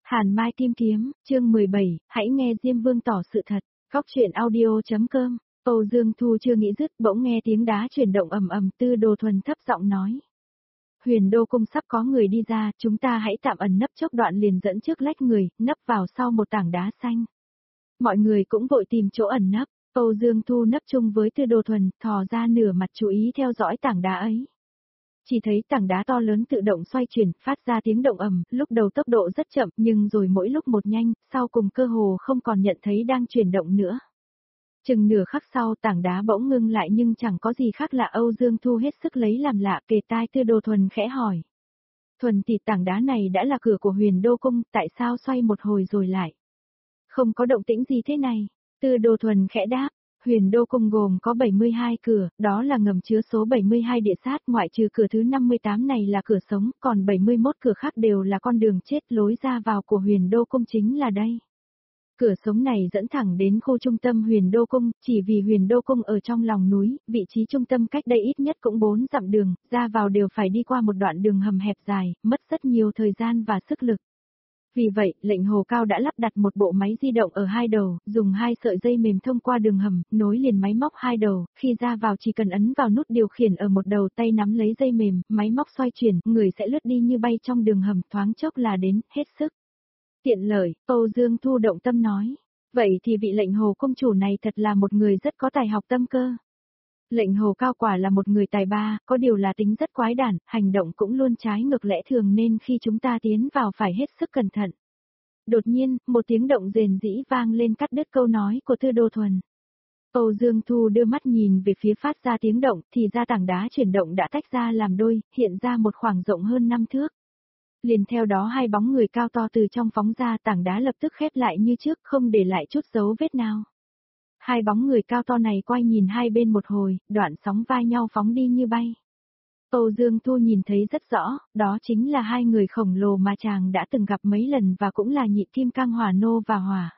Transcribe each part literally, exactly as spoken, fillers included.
Hàn Mai Kim Kiếm, chương mười bảy, hãy nghe Diêm Vương tỏ sự thật. Góc truyện audio.com. Âu Dương Thu chưa nghĩ dứt, bỗng nghe tiếng đá chuyển động ầm ầm, Tư Đồ Thuần thấp giọng nói. Huyền Đô Cung sắp có người đi ra, chúng ta hãy tạm ẩn nấp chốc đoạn liền dẫn trước lách người, nấp vào sau một tảng đá xanh. Mọi người cũng vội tìm chỗ ẩn nấp, Âu Dương Thu nấp chung với Tư Đồ Thuần, thò ra nửa mặt chú ý theo dõi tảng đá ấy. Chỉ thấy tảng đá to lớn tự động xoay chuyển, phát ra tiếng động ầm, lúc đầu tốc độ rất chậm nhưng rồi mỗi lúc một nhanh, sau cùng cơ hồ không còn nhận thấy đang chuyển động nữa. Chừng nửa khắc sau tảng đá bỗng ngưng lại nhưng chẳng có gì khác lạ. Âu Dương Thu hết sức lấy làm lạ, kề tai Tư Đồ Thuần khẽ hỏi. Thuần thì tảng đá này đã là cửa của Huyền Đô Cung, tại sao xoay một hồi rồi lại? Không có động tĩnh gì thế này? Tư Đồ Thuần khẽ đáp. Huyền Đô Cung gồm có bảy mươi hai cửa, đó là ngầm chứa số bảy mươi hai địa sát, ngoại trừ cửa thứ năm mươi tám này là cửa sống, còn bảy mươi mốt cửa khác đều là con đường chết. Lối ra vào của Huyền Đô Cung chính là đây. Cửa sống này dẫn thẳng đến khu trung tâm Huyền Đô Cung, chỉ vì Huyền Đô Cung ở trong lòng núi, vị trí trung tâm cách đây ít nhất cũng bốn dặm đường, ra vào đều phải đi qua một đoạn đường hầm hẹp dài, mất rất nhiều thời gian và sức lực. Vì vậy, lệnh Hồ Cao đã lắp đặt một bộ máy di động ở hai đầu, dùng hai sợi dây mềm thông qua đường hầm, nối liền máy móc hai đầu, khi ra vào chỉ cần ấn vào nút điều khiển ở một đầu, tay nắm lấy dây mềm, máy móc xoay chuyển, người sẽ lướt đi như bay trong đường hầm, thoáng chốc là đến, hết sức. Tiện lợi, Âu Dương Thu động tâm nói. Vậy thì vị lệnh Hồ công chủ này thật là một người rất có tài học tâm cơ. Lệnh Hồ Cao quả là một người tài ba, có điều là tính rất quái đản, hành động cũng luôn trái ngược lẽ thường nên khi chúng ta tiến vào phải hết sức cẩn thận. Đột nhiên, một tiếng động rền rĩ vang lên cắt đứt câu nói của Tư Đồ Thuần. Âu Dương Thu đưa mắt nhìn về phía phát ra tiếng động, thì ra tảng đá chuyển động đã tách ra làm đôi, hiện ra một khoảng rộng hơn năm thước. Liền theo đó hai bóng người cao to từ trong phóng ra, tảng đá lập tức khép lại như trước, không để lại chút dấu vết nào. Hai bóng người cao to này quay nhìn hai bên một hồi, đoạn sóng vai nhau phóng đi như bay. Âu Dương Thu nhìn thấy rất rõ, đó chính là hai người khổng lồ mà chàng đã từng gặp mấy lần và cũng là nhị kim cang Hỏa Nô và Hỏa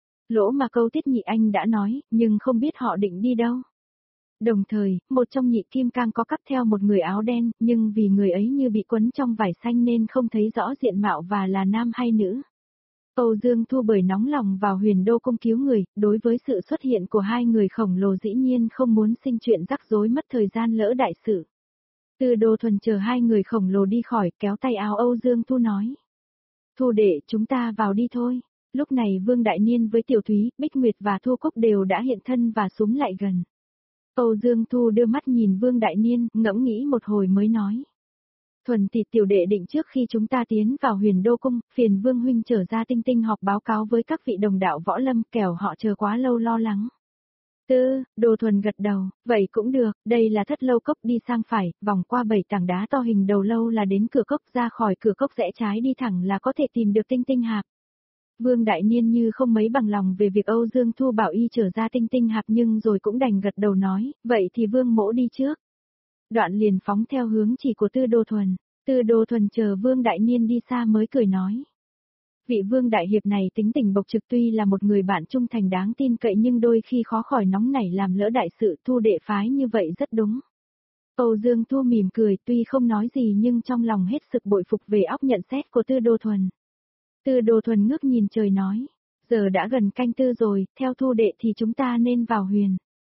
Lỗ mà Câu Tiết Nhị Anh đã nói, nhưng không biết họ định đi đâu. Đồng thời, một trong nhị kim cang có cắp theo một người áo đen, nhưng vì người ấy như bị quấn trong vải xanh nên không thấy rõ diện mạo và là nam hay nữ. Âu Dương Thu bởi nóng lòng vào Huyền Đô Cung cứu người, đối với sự xuất hiện của hai người khổng lồ dĩ nhiên không muốn sinh chuyện rắc rối mất thời gian lỡ đại sự. Tư Đồ Thuần chờ hai người khổng lồ đi khỏi, kéo tay áo Âu Dương Thu nói. Thu đệ, chúng ta vào đi thôi. Lúc này Vương Đại Niên với Tiểu Thúy, Bích Nguyệt và Thu Cúc đều đã hiện thân và xúm lại gần. Âu Dương Thu đưa mắt nhìn Vương Đại Niên, ngẫm nghĩ một hồi mới nói. Thuần thì tiểu đệ định trước khi chúng ta tiến vào Huyền Đô Cung, phiền Vương huynh trở ra Tinh Tinh họp báo cáo với các vị đồng đạo võ lâm, kẻo họ chờ quá lâu lo lắng. Tư, Đồ Thuần gật đầu, vậy cũng được, đây là thất lâu cốc, đi sang phải, vòng qua bảy tảng đá to hình đầu lâu là đến cửa cốc, ra khỏi cửa cốc rẽ trái đi thẳng là có thể tìm được Tinh Tinh hạp. Vương Đại Niên như không mấy bằng lòng về việc Âu Dương Thu bảo y trở ra Tinh Tinh hạp nhưng rồi cũng đành gật đầu nói, vậy thì Vương mỗ đi trước. Đoạn liền phóng theo hướng chỉ của Tư Đồ Thuần. Tư Đồ Thuần chờ Vương Đại Niên đi xa mới cười nói. Vị Vương Đại Hiệp này tính tình bộc trực, tuy là một người bạn trung thành đáng tin cậy nhưng đôi khi khó khỏi nóng nảy làm lỡ đại sự. Thu đệ phái như vậy rất đúng. Âu Dương Thu mỉm cười, tuy không nói gì nhưng trong lòng hết sức bội phục về óc nhận xét của Tư Đồ Thuần. Tư Đồ Thuần ngước nhìn trời nói. Giờ đã gần canh tư rồi, theo Thu đệ thì chúng ta nên vào Huyền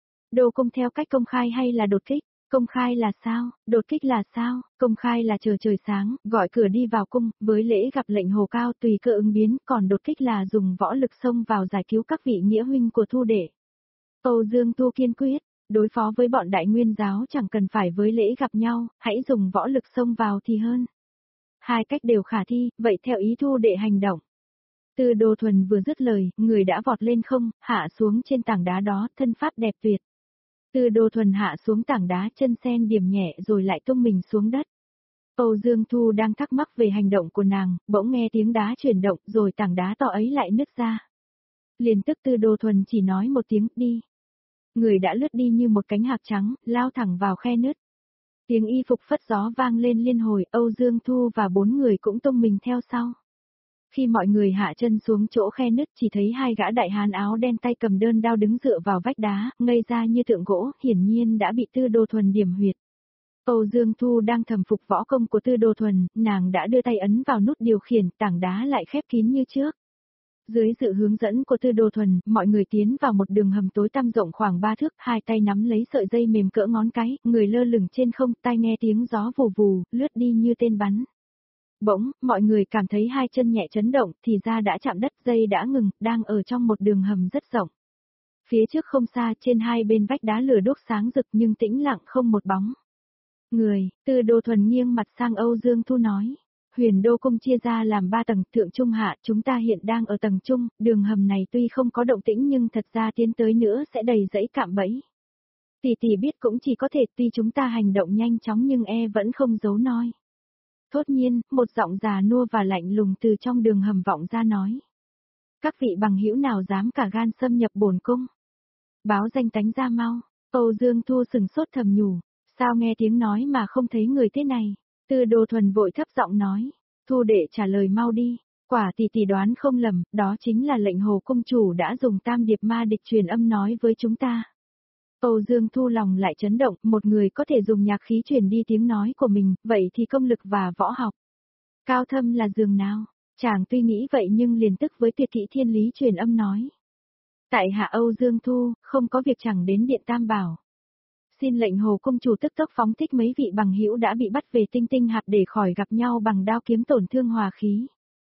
Đô Cung theo cách công khai hay là đột kích? Công khai là sao, đột kích là sao? Công khai là chờ trời sáng, gọi cửa đi vào cung, với lễ gặp lệnh Hồ Cao tùy cơ ứng biến, còn đột kích là dùng võ lực xông vào giải cứu các vị nghĩa huynh của Thu đệ. Âu Dương Thu kiên quyết, đối phó với bọn Đại Nguyên giáo chẳng cần phải với lễ gặp nhau, hãy dùng võ lực xông vào thì hơn. Hai cách đều khả thi, vậy theo ý Thu đệ hành động. Tư Đồ Thuần vừa dứt lời, người đã vọt lên không, hạ xuống trên tảng đá đó, thân pháp đẹp tuyệt. Tư Đồ Thuần hạ xuống tảng đá, chân sen điểm nhẹ rồi lại tung mình xuống đất. Âu Dương Thu đang thắc mắc về hành động của nàng, bỗng nghe tiếng đá chuyển động rồi tảng đá to ấy lại nứt ra. Liền tức Tư Đồ Thuần chỉ nói một tiếng, đi. Người đã lướt đi như một cánh hạc trắng, lao thẳng vào khe nứt. Tiếng y phục phất gió vang lên liên hồi, Âu Dương Thu và bốn người cũng tung mình theo sau. Khi mọi người hạ chân xuống chỗ khe nứt chỉ thấy hai gã đại hán áo đen tay cầm đơn đao đứng dựa vào vách đá, ngây ra như tượng gỗ, hiển nhiên đã bị Tư Đồ Thuần điểm huyệt. Âu Dương Thu đang thầm phục võ công của Tư Đồ Thuần, nàng đã đưa tay ấn vào nút điều khiển, tảng đá lại khép kín như trước. Dưới sự hướng dẫn của Tư Đồ Thuần, mọi người tiến vào một đường hầm tối tăm rộng khoảng ba thước, hai tay nắm lấy sợi dây mềm cỡ ngón cái, người lơ lửng trên không, tai nghe tiếng gió vù vù, lướt đi như tên bắn. Bỗng, mọi người cảm thấy hai chân nhẹ chấn động, thì ra đã chạm đất, dây đã ngừng, đang ở trong một đường hầm rất rộng. Phía trước không xa, trên hai bên vách đá lửa đốt sáng rực nhưng tĩnh lặng không một bóng người. Tư Đồ Thuần nghiêng mặt sang Âu Dương Thu nói. Huyền Đô Cung chia ra làm ba tầng, thượng trung hạ, chúng ta hiện đang ở tầng trung, đường hầm này tuy không có động tĩnh nhưng thật ra tiến tới nữa sẽ đầy rẫy cạm bẫy. Tỷ tỷ biết cũng chỉ có thể, tuy chúng ta hành động nhanh chóng nhưng e vẫn không giấu noi. Thốt nhiên, một giọng già nua và lạnh lùng từ trong đường hầm vọng ra nói. Các vị bằng hữu nào dám cả gan xâm nhập bổn cung? Báo danh tánh ra mau. Âu Dương Thu sừng sốt thầm nhủ, sao nghe tiếng nói mà không thấy người thế này? Tư Đồ Thuần vội thấp giọng nói, Thu đệ trả lời mau đi, quả tỷ tỷ đoán không lầm, đó chính là lệnh Hồ Cung chủ đã dùng tam điệp ma địch truyền âm nói với chúng ta. Âu Dương Thu lòng lại chấn động, một người có thể dùng nhạc khí truyền đi tiếng nói của mình, vậy thì công lực và võ học cao thâm là giường nào? Chàng tuy nghĩ vậy nhưng liền tức với tuyệt kỹ thiên lý truyền âm nói. Tại hạ Âu Dương Thu, không có việc chẳng đến điện Tam Bảo. Xin lệnh Hồ Cung chủ tức tốc phóng thích mấy vị bằng hữu đã bị bắt về Tinh Tinh Hạp để khỏi gặp nhau bằng đao kiếm tổn thương hòa khí.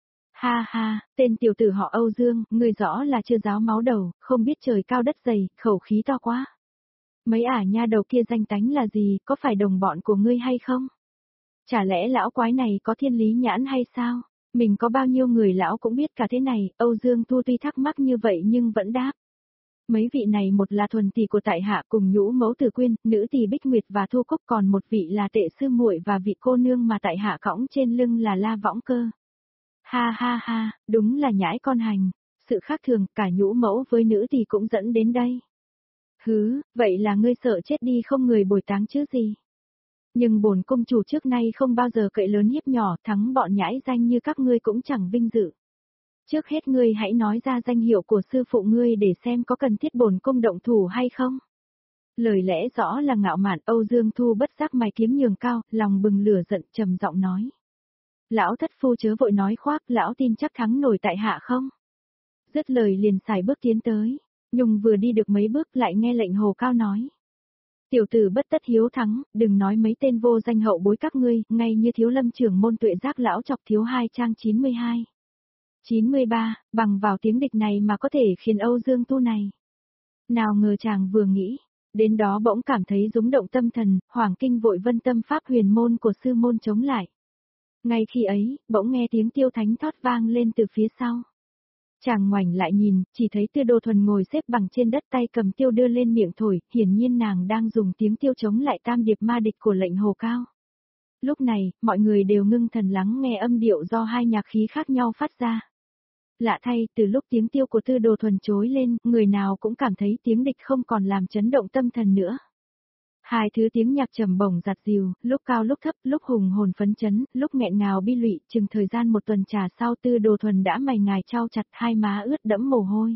Ha ha, tên tiểu tử họ Âu Dương, ngươi rõ là chưa giáo máu đầu, không biết trời cao đất dày, khẩu khí to quá. Mấy ả nha đầu kia danh tánh là gì, có phải đồng bọn của ngươi hay không? Chả lẽ lão quái này có thiên lý nhãn hay sao? Mình có bao nhiêu người lão cũng biết cả thế này, Âu Dương Thu tuy thắc mắc như vậy nhưng vẫn đáp. Mấy vị này một là thuần tỷ của tại hạ cùng nhũ mẫu Tử Quyên, nữ tỷ Bích Nguyệt và Thu Cúc, còn một vị là Tệ Sư muội và vị cô nương mà tại hạ cõng trên lưng là La Võng Cơ. Ha ha ha, đúng là nhãi con hành, sự khác thường cả nhũ mẫu với nữ tỷ cũng dẫn đến đây. Hứ, vậy là ngươi sợ chết đi không người bồi táng chứ gì. Nhưng bổn cung chủ trước nay không bao giờ cậy lớn hiếp nhỏ, thắng bọn nhãi danh như các ngươi cũng chẳng vinh dự. Trước hết ngươi hãy nói ra danh hiệu của sư phụ ngươi để xem có cần thiết bổn cung động thủ hay không. Lời lẽ rõ là ngạo mạn. Âu Dương Thu bất giác mày kiếm nhường cao, lòng bừng lửa giận trầm giọng nói. Lão thất phu chớ vội nói khoác, lão tin chắc thắng nổi tại hạ không? Dứt lời liền xài bước tiến tới, nhưng vừa đi được mấy bước lại nghe lệnh Hồ Cao nói. Tiểu tử bất tất hiếu thắng, đừng nói mấy tên vô danh hậu bối các ngươi, ngay như thiếu lâm trưởng môn Tuệ Giác lão chọc thiếu hai trang chín mươi hai. chín mươi ba, bằng vào tiếng địch này mà có thể khiến Âu Dương Tu này. Nào ngờ chàng vừa nghĩ, đến đó bỗng cảm thấy rúng động tâm thần, Hoàng Kinh vội vân tâm pháp huyền môn của sư môn chống lại. Ngay khi ấy, bỗng nghe tiếng tiêu thánh thót vang lên từ phía sau. Chàng ngoảnh lại nhìn, chỉ thấy Tư Đồ Thuần ngồi xếp bằng trên đất, tay cầm tiêu đưa lên miệng thổi, hiển nhiên nàng đang dùng tiếng tiêu chống lại tam điệp ma địch của lệnh Hồ Cao. Lúc này, mọi người đều ngưng thần lắng nghe âm điệu do hai nhạc khí khác nhau phát ra. Lạ thay, từ lúc tiếng tiêu của Tư Đồ Thuần trối lên, người nào cũng cảm thấy tiếng địch không còn làm chấn động tâm thần nữa. Hai thứ tiếng nhạc trầm bổng giặt dìu, lúc cao lúc thấp, lúc hùng hồn phấn chấn, lúc nghẹn ngào bi lụy, chừng thời gian một tuần trà sau Tư Đồ Thuần đã mày ngài trao chặt, hai má ướt đẫm mồ hôi.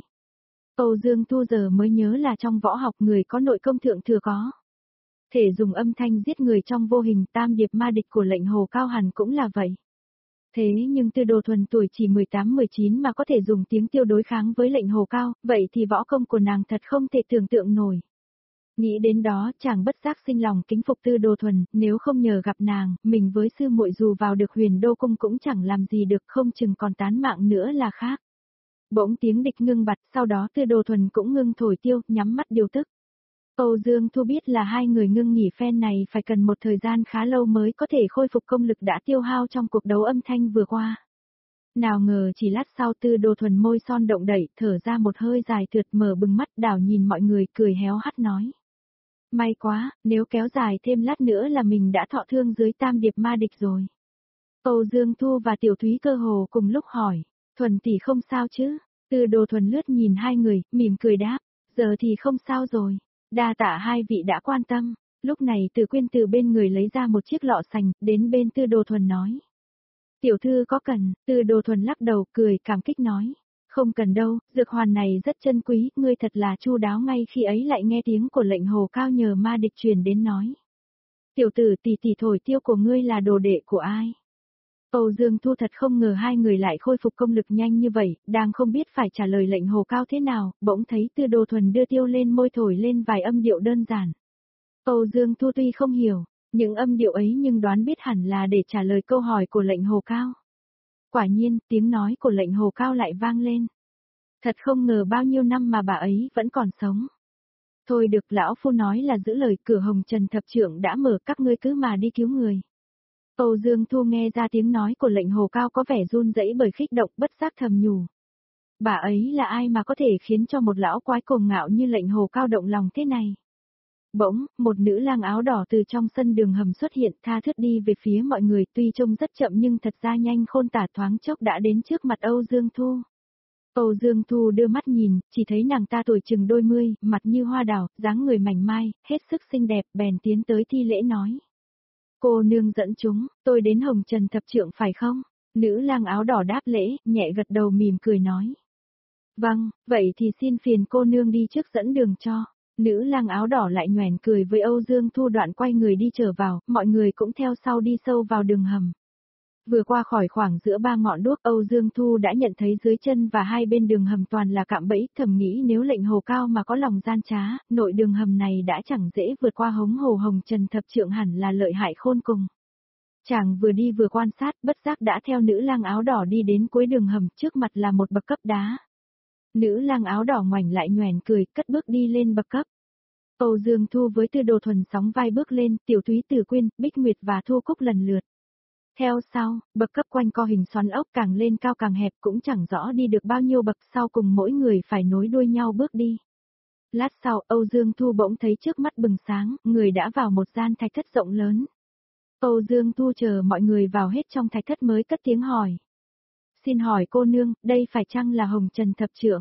Âu Dương Thu giờ mới nhớ là trong võ học người có nội công thượng thừa có thể dùng âm thanh giết người trong vô hình, tam điệp ma địch của lệnh Hồ Cao hẳn cũng là vậy. Thế nhưng Tư Đồ Thuần tuổi chỉ mười tám mười chín mà có thể dùng tiếng tiêu đối kháng với lệnh Hồ Cao, vậy thì võ công của nàng thật không thể tưởng tượng nổi. Nghĩ đến đó, chàng bất giác sinh lòng kính phục Tư Đồ Thuần, nếu không nhờ gặp nàng, mình với sư muội dù vào được Huyền Đô Cung cũng chẳng làm gì được, không chừng còn tán mạng nữa là khác. Bỗng tiếng địch ngưng bặt, sau đó Tư Đồ Thuần cũng ngưng thổi tiêu, nhắm mắt điều tức. Âu Dương Thu biết là hai người ngưng nghỉ phen này phải cần một thời gian khá lâu mới có thể khôi phục công lực đã tiêu hao trong cuộc đấu âm thanh vừa qua. Nào ngờ chỉ lát sau Tư Đồ Thuần môi son động đẩy, thở ra một hơi dài thượt, mở bừng mắt đảo nhìn mọi người cười héo hắt nói. May quá, nếu kéo dài thêm lát nữa là mình đã thọ thương dưới tam điệp ma địch rồi. Âu Dương Thu và Tiểu Thúy cơ hồ cùng lúc hỏi, Thuần tỷ không sao chứ? Tư Đồ Thuần lướt nhìn hai người, mỉm cười đáp, giờ thì không sao rồi, đa tạ hai vị đã quan tâm. Lúc này Từ Quyên từ bên người lấy ra một chiếc lọ sành, đến bên Tư Đồ Thuần nói. Tiểu thư có cần? Tư Đồ Thuần lắc đầu cười cảm kích nói. Không cần đâu, dược hoàn này rất chân quý, ngươi thật là chu đáo, ngay khi ấy lại nghe tiếng của lệnh Hồ Cao nhờ ma địch truyền đến nói. Tiểu tử tỷ tỷ thổi tiêu của ngươi là đồ đệ của ai? Âu Dương Thu thật không ngờ hai người lại khôi phục công lực nhanh như vậy, đang không biết phải trả lời lệnh hồ cao thế nào, bỗng thấy Tư Đồ Thuần đưa tiêu lên môi thổi lên vài âm điệu đơn giản. Âu Dương Thu tuy không hiểu những âm điệu ấy nhưng đoán biết hẳn là để trả lời câu hỏi của lệnh hồ cao. Quả nhiên, tiếng nói của lệnh hồ cao lại vang lên. Thật không ngờ bao nhiêu năm mà bà ấy vẫn còn sống. Thôi được, lão phu nói là giữ lời, cửa Hồng Trần thập trưởng đã mở, các ngươi cứ mà đi cứu người. Âu Dương Thu nghe ra tiếng nói của lệnh hồ cao có vẻ run rẩy bởi kích động, bất giác thầm nhủ. Bà ấy là ai mà có thể khiến cho một lão quái cuồng ngạo như lệnh hồ cao động lòng thế này? Bỗng, một nữ lang áo đỏ từ trong sân đường hầm xuất hiện, tha thướt đi về phía mọi người, tuy trông rất chậm nhưng thật ra nhanh khôn tả, thoáng chốc đã đến trước mặt Âu Dương Thu. Âu Dương Thu đưa mắt nhìn, chỉ thấy nàng ta tuổi chừng đôi mươi, mặt như hoa đào, dáng người mảnh mai, hết sức xinh đẹp, bèn tiến tới thi lễ nói. Cô nương dẫn chúng, tôi đến Hồng Trần thập trượng phải không? Nữ lang áo đỏ đáp lễ, nhẹ gật đầu mỉm cười nói. Vâng, vậy thì xin phiền cô nương đi trước dẫn đường cho. Nữ lang áo đỏ lại nhoẻn cười với Âu Dương Thu, đoạn quay người đi trở vào, mọi người cũng theo sau đi sâu vào đường hầm. Vừa qua khỏi khoảng giữa ba ngọn đuốc, Âu Dương Thu đã nhận thấy dưới chân và hai bên đường hầm toàn là cạm bẫy, thầm nghĩ nếu lệnh hồ cao mà có lòng gian trá, nội đường hầm này đã chẳng dễ vượt qua, hống hồ Hồng Trần thập trượng hẳn là lợi hại khôn cùng. Chàng vừa đi vừa quan sát, bất giác đã theo nữ lang áo đỏ đi đến cuối đường hầm, trước mặt là một bậc cấp đá. Nữ lang áo đỏ ngoảnh lại nhoẻn cười, cất bước đi lên bậc cấp. Âu Dương Thu với Tư Đồ Thuần sóng vai bước lên, Tiểu Thúy, Tử Quyên, Bích Nguyệt và Thu Cúc lần lượt. Theo sau, bậc cấp quanh co hình xoắn ốc, càng lên cao càng hẹp, cũng chẳng rõ đi được bao nhiêu bậc, sau cùng mỗi người phải nối đuôi nhau bước đi. Lát sau, Âu Dương Thu bỗng thấy trước mắt bừng sáng, người đã vào một gian thạch thất rộng lớn. Âu Dương Thu chờ mọi người vào hết trong thạch thất mới cất tiếng hỏi. Xin hỏi cô nương, đây phải chăng là Hồng Trần thập trượng?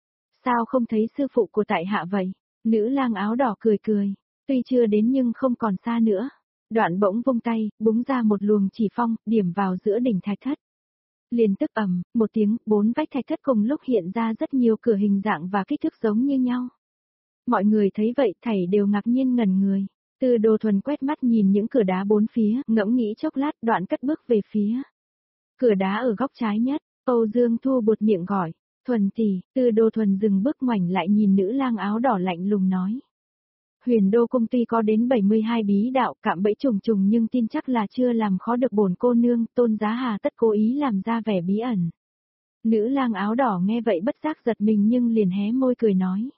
Sao không thấy sư phụ của tại hạ vậy? Nữ lang áo đỏ cười cười, tuy chưa đến nhưng không còn xa nữa. Đoạn bỗng vung tay, búng ra một luồng chỉ phong, điểm vào giữa đỉnh thạch thất. Liền tức ầm, một tiếng, bốn vách thạch thất cùng lúc hiện ra rất nhiều cửa hình dạng và kích thước giống như nhau. Mọi người thấy vậy thảy đều ngạc nhiên ngẩn người. Tư Đồ Thuần quét mắt nhìn những cửa đá bốn phía, ngẫm nghĩ chốc lát, đoạn cất bước về phía cửa đá ở góc trái nhất. Âu Dương Thu buột miệng gọi, Thuần tỷ. Tư Đồ Thuần dừng bước ngoảnh lại nhìn nữ lang áo đỏ lạnh lùng nói. Huyền Đô Cung tuy có đến bảy mươi hai bí đạo, cạm bẫy trùng trùng nhưng tin chắc là chưa làm khó được bổn cô nương, Tôn Giá Hà tất cố ý làm ra vẻ bí ẩn. Nữ lang áo đỏ nghe vậy bất giác giật mình nhưng liền hé môi cười nói.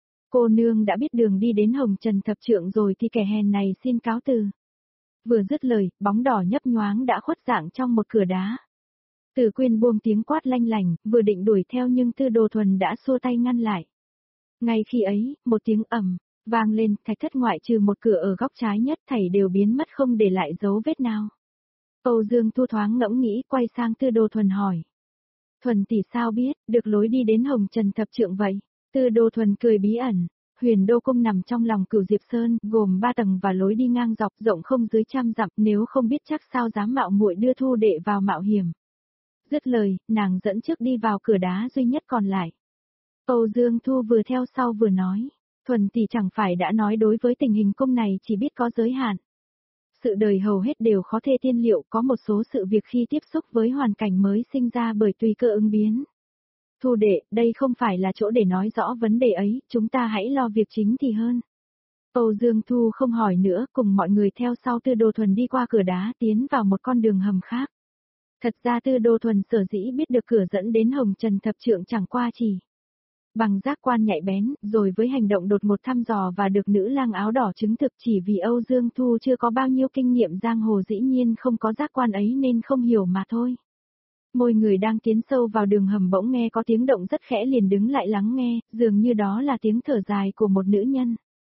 Cô nương đã biết đường đi đến Hồng Trần thập trượng rồi thì kẻ hèn này xin cáo từ. Vừa dứt lời, bóng đỏ nhấp nhoáng đã khuất dạng trong một cửa đá. Tử Quyên buông tiếng quát lanh lành, vừa định đuổi theo nhưng Tư Đồ Thuần đã xua tay ngăn lại. Ngay khi ấy, một tiếng ầm vang lên, thạch thất ngoại trừ một cửa ở góc trái nhất thảy đều biến mất không để lại dấu vết nào. Âu Dương Thu thoáng ngẫm nghĩ, quay sang Tư Đồ Thuần hỏi. Thuần tỷ sao biết, được lối đi đến Hồng Trần thập trượng vậy? Tư Đồ Thuần cười bí ẩn. Huyền Đô Cung nằm trong lòng Cửu Diệp Sơn, gồm ba tầng và lối đi ngang dọc rộng không dưới trăm dặm, nếu không biết chắc sao dám mạo muội đưa Thu đệ vào mạo hiểm. Dứt lời, nàng dẫn trước đi vào cửa đá duy nhất còn lại. Âu Dương Thu vừa theo sau vừa nói. Thuần tỷ chẳng phải đã nói đối với tình hình cung này chỉ biết có giới hạn. Sự đời hầu hết đều khó thê tiên liệu, có một số sự việc khi tiếp xúc với hoàn cảnh mới sinh ra bởi tùy cơ ứng biến. Thu đệ, đây không phải là chỗ để nói rõ vấn đề ấy, chúng ta hãy lo việc chính thì hơn. Âu Dương Thu không hỏi nữa, cùng mọi người theo sau Tư Đồ Thuần đi qua cửa đá tiến vào một con đường hầm khác. Thật ra Tư Đồ Thuần sở dĩ biết được cửa dẫn đến Hồng Trần thập trượng chẳng qua chỉ bằng giác quan nhạy bén, rồi với hành động đột ngột thăm dò và được nữ lang áo đỏ chứng thực, chỉ vì Âu Dương Thu chưa có bao nhiêu kinh nghiệm giang hồ dĩ nhiên không có giác quan ấy nên không hiểu mà thôi. Môi người đang tiến sâu vào đường hầm bỗng nghe có tiếng động rất khẽ liền đứng lại lắng nghe, dường như đó là tiếng thở dài của một nữ nhân.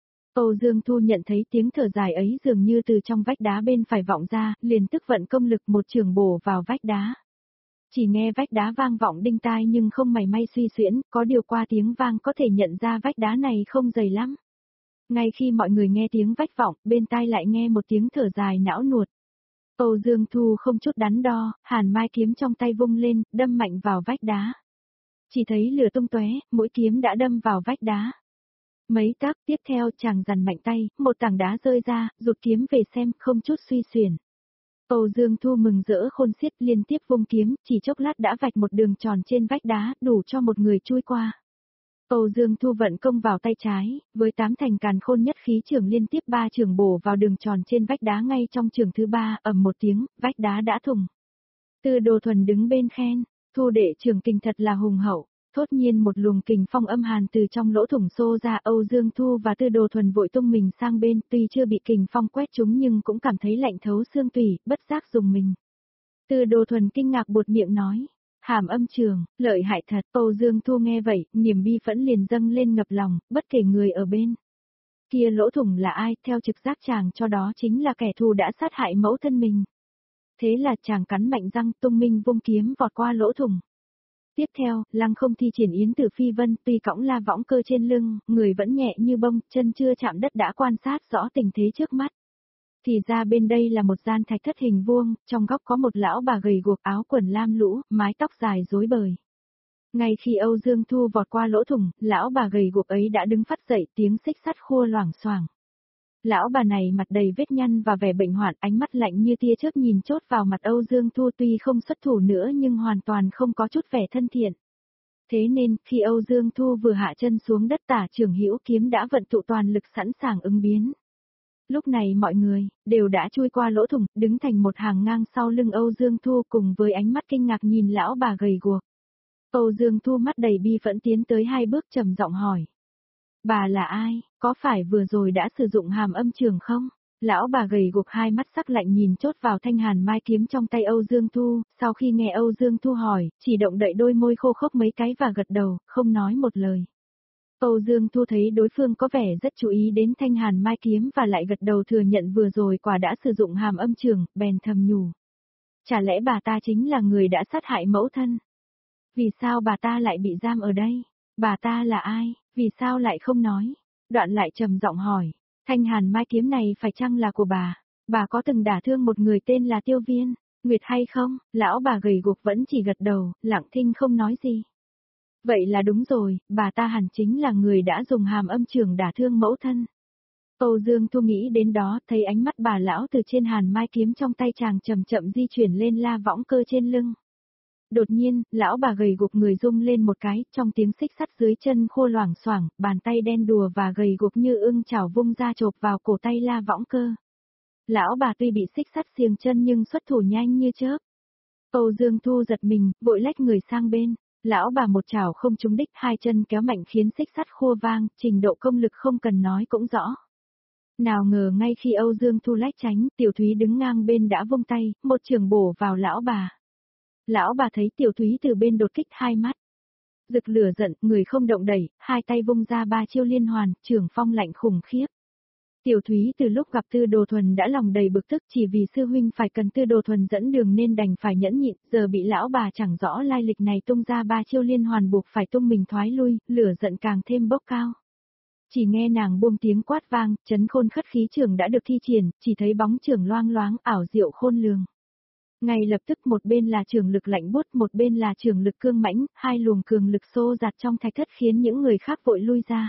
Âu Dương Thu nhận thấy tiếng thở dài ấy dường như từ trong vách đá bên phải vọng ra, liền tức vận công lực một chưởng bổ vào vách đá. Chỉ nghe vách đá vang vọng đinh tai nhưng không mảy may suy xuyễn, có điều qua tiếng vang có thể nhận ra vách đá này không dày lắm. Ngay khi mọi người nghe tiếng vách vọng, bên tai lại nghe một tiếng thở dài não nuột. Âu Dương Thu không chút đắn đo, hàn mai kiếm trong tay vung lên, đâm mạnh vào vách đá. Chỉ thấy lửa tung tóe, mũi kiếm đã đâm vào vách đá. Mấy tác tiếp theo chàng dằn mạnh tay, một tảng đá rơi ra, rụt kiếm về xem, không chút suy xuyển. Âu Dương Thu mừng rỡ khôn xiết liên tiếp vung kiếm, chỉ chốc lát đã vạch một đường tròn trên vách đá, đủ cho một người chui qua. Âu Dương Thu vận công vào tay trái, với tám thành càn khôn nhất khí trường liên tiếp ba trường bổ vào đường tròn trên vách đá ngay trong trường thứ ba, ầm một tiếng, vách đá đã thủng. Tư Đồ Thuần đứng bên khen, Thu đệ trường kình thật là hùng hậu. Thốt nhiên một luồng kình phong âm hàn từ trong lỗ thủng xô ra, Âu Dương Thu và Tư Đồ Thuần vội tung mình sang bên, tuy chưa bị kình phong quét trúng nhưng cũng cảm thấy lạnh thấu xương tủy, bất giác dùng mình. Tư Đồ Thuần kinh ngạc buột miệng nói, hàm âm trường, lợi hại thật. Âu Dương Thu nghe vậy, niềm bi phẫn liền dâng lên ngập lòng, bất kể người ở bên kia lỗ thủng là ai, theo trực giác chàng cho đó chính là kẻ thù đã sát hại mẫu thân mình. Thế là chàng cắn mạnh răng, tung minh vung kiếm vọt qua lỗ thủng. Tiếp theo, Lăng Không thi triển yến tử phi vân, tuy cõng la võng cơ trên lưng, người vẫn nhẹ như bông, chân chưa chạm đất đã quan sát rõ tình thế trước mắt. Thì ra bên đây là một gian thạch thất hình vuông, trong góc có một lão bà gầy guộc áo quần lam lũ, mái tóc dài rối bời. Ngay khi Âu Dương Thu vọt qua lỗ thủng, lão bà gầy guộc ấy đã đứng phắt dậy, tiếng xích sắt khua loảng xoảng. Lão bà này mặt đầy vết nhăn và vẻ bệnh hoạn, ánh mắt lạnh như tia chớp nhìn chốt vào mặt Âu Dương Thu, tuy không xuất thủ nữa nhưng hoàn toàn không có chút vẻ thân thiện. Thế nên, khi Âu Dương Thu vừa hạ chân xuống đất, Tả Trưởng Hữu kiếm đã vận tụ toàn lực sẵn sàng ứng biến. Lúc này mọi người đều đã chui qua lỗ thủng, đứng thành một hàng ngang sau lưng Âu Dương Thu, cùng với ánh mắt kinh ngạc nhìn lão bà gầy guộc. Âu Dương Thu mắt đầy bi phẫn tiến tới hai bước trầm giọng hỏi. Bà là ai, có phải vừa rồi đã sử dụng hàm âm trường không? Lão bà gầy guộc hai mắt sắc lạnh nhìn chốt vào thanh hàn mai kiếm trong tay Âu Dương Thu, sau khi nghe Âu Dương Thu hỏi, chỉ động đậy đôi môi khô khốc mấy cái và gật đầu, không nói một lời. Âu Dương Thu thấy đối phương có vẻ rất chú ý đến thanh hàn mai kiếm và lại gật đầu thừa nhận vừa rồi quả đã sử dụng hàm âm trường, bèn thầm nhủ. Chả lẽ bà ta chính là người đã sát hại mẫu thân? Vì sao bà ta lại bị giam ở đây? Bà ta là ai? Vì sao lại không nói? Đoạn lại trầm giọng hỏi, thanh hàn mai kiếm này phải chăng là của bà? Bà có từng đả thương một người tên là Tiêu Viên, Nguyệt hay không? Lão bà gầy guộc vẫn chỉ gật đầu, lặng thinh không nói gì. Vậy là đúng rồi, bà ta hẳn chính là người đã dùng hàm âm trường đả thương mẫu thân. Âu Dương Thu nghĩ đến đó, thấy ánh mắt bà lão từ trên hàn mai kiếm trong tay chàng chậm chậm di chuyển lên la võng cơ trên lưng. Đột nhiên, lão bà gầy guộc người rung lên một cái, trong tiếng xích sắt dưới chân khô loảng xoảng, bàn tay đen đùa và gầy guộc như ưng chảo vung ra chộp vào cổ tay la võng cơ. Lão bà tuy bị xích sắt xiềng chân nhưng xuất thủ nhanh như chớp. Âu Dương Thu giật mình, vội lách người sang bên. Lão bà một chảo không trúng đích, hai chân kéo mạnh khiến xích sắt khua vang, trình độ công lực không cần nói cũng rõ. Nào ngờ ngay khi Âu Dương Thu lách tránh, Tiểu Thúy đứng ngang bên đã vung tay, một trường bổ vào lão bà. Lão bà thấy Tiểu Thúy từ bên đột kích hai mắt. Rực lửa giận, người không động đẩy, hai tay vung ra ba chiêu liên hoàn, trường phong lạnh khủng khiếp. Tiểu Thúy từ lúc gặp Tư Đồ Thuần đã lòng đầy bực tức, chỉ vì sư huynh phải cần Tư Đồ Thuần dẫn đường nên đành phải nhẫn nhịn, giờ bị lão bà chẳng rõ lai lịch này tung ra ba chiêu liên hoàn buộc phải tung mình thoái lui, lửa giận càng thêm bốc cao. Chỉ nghe nàng buông tiếng quát vang, chấn khôn khất khí trường đã được thi triển, chỉ thấy bóng trường loang loáng ảo diệu khôn lường. Ngay lập tức một bên là trường lực lạnh buốt, một bên là trường lực cương mãnh, hai luồng cường lực xô dạt trong thạch thất khiến những người khác vội lui ra.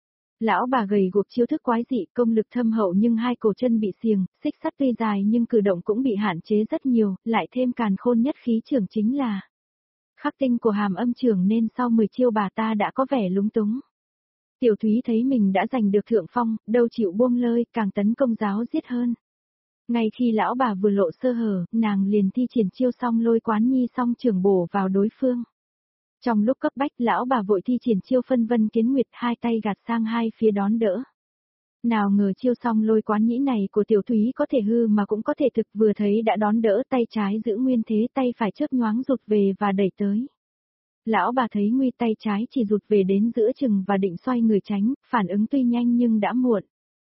Lão bà gầy guộc chiêu thức quái dị, công lực thâm hậu nhưng hai cổ chân bị xiềng, xích sắt tuy dài nhưng cử động cũng bị hạn chế rất nhiều, lại thêm càn khôn nhất khí trường chính là khắc tinh của hàm âm trường nên sau mười chiêu bà ta đã có vẻ lúng túng. Tiểu Thúy thấy mình đã giành được thượng phong, đâu chịu buông lơi, càng tấn công giáo giết hơn. Ngay khi lão bà vừa lộ sơ hở, nàng liền thi triển chiêu song lôi quán nhi song trường bổ vào đối phương. Trong lúc cấp bách, lão bà vội thi triển chiêu phân vân kiến nguyệt, hai tay gạt sang hai phía đón đỡ. Nào ngờ chiêu song lôi quán nhĩ này của Tiểu Thúy có thể hư mà cũng có thể thực, vừa thấy đã đón đỡ, tay trái giữ nguyên thế, tay phải chớp nhoáng rụt về và đẩy tới. Lão bà thấy nguy, tay trái chỉ rụt về đến giữa chừng và định xoay người tránh, phản ứng tuy nhanh nhưng đã muộn.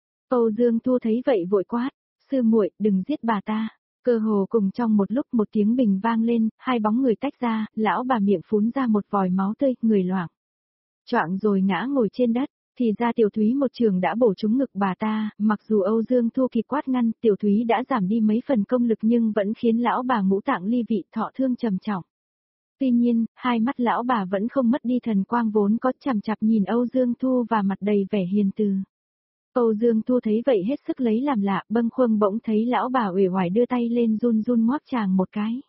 Âu Dương Thu thấy vậy vội quát, sư muội, đừng giết bà ta. Cơ hồ cùng trong một lúc một tiếng bình vang lên, hai bóng người tách ra, lão bà miệng phún ra một vòi máu tươi, người loạng choạng rồi ngã ngồi trên đất. Thì ra Tiểu Thúy một trường đã bổ trúng ngực bà ta, mặc dù Âu Dương Thu kịp quát ngăn, Tiểu Thúy đã giảm đi mấy phần công lực nhưng vẫn khiến lão bà ngũ tạng ly vị, thọ thương trầm trọng. Tuy nhiên, hai mắt lão bà vẫn không mất đi thần quang vốn có, chằm chằm nhìn Âu Dương Thu và mặt đầy vẻ hiền từ. Âu Dương Thu thấy vậy hết sức lấy làm lạ, bâng khuâng bỗng thấy lão bà uể oải đưa tay lên run run ngoác chàng một cái.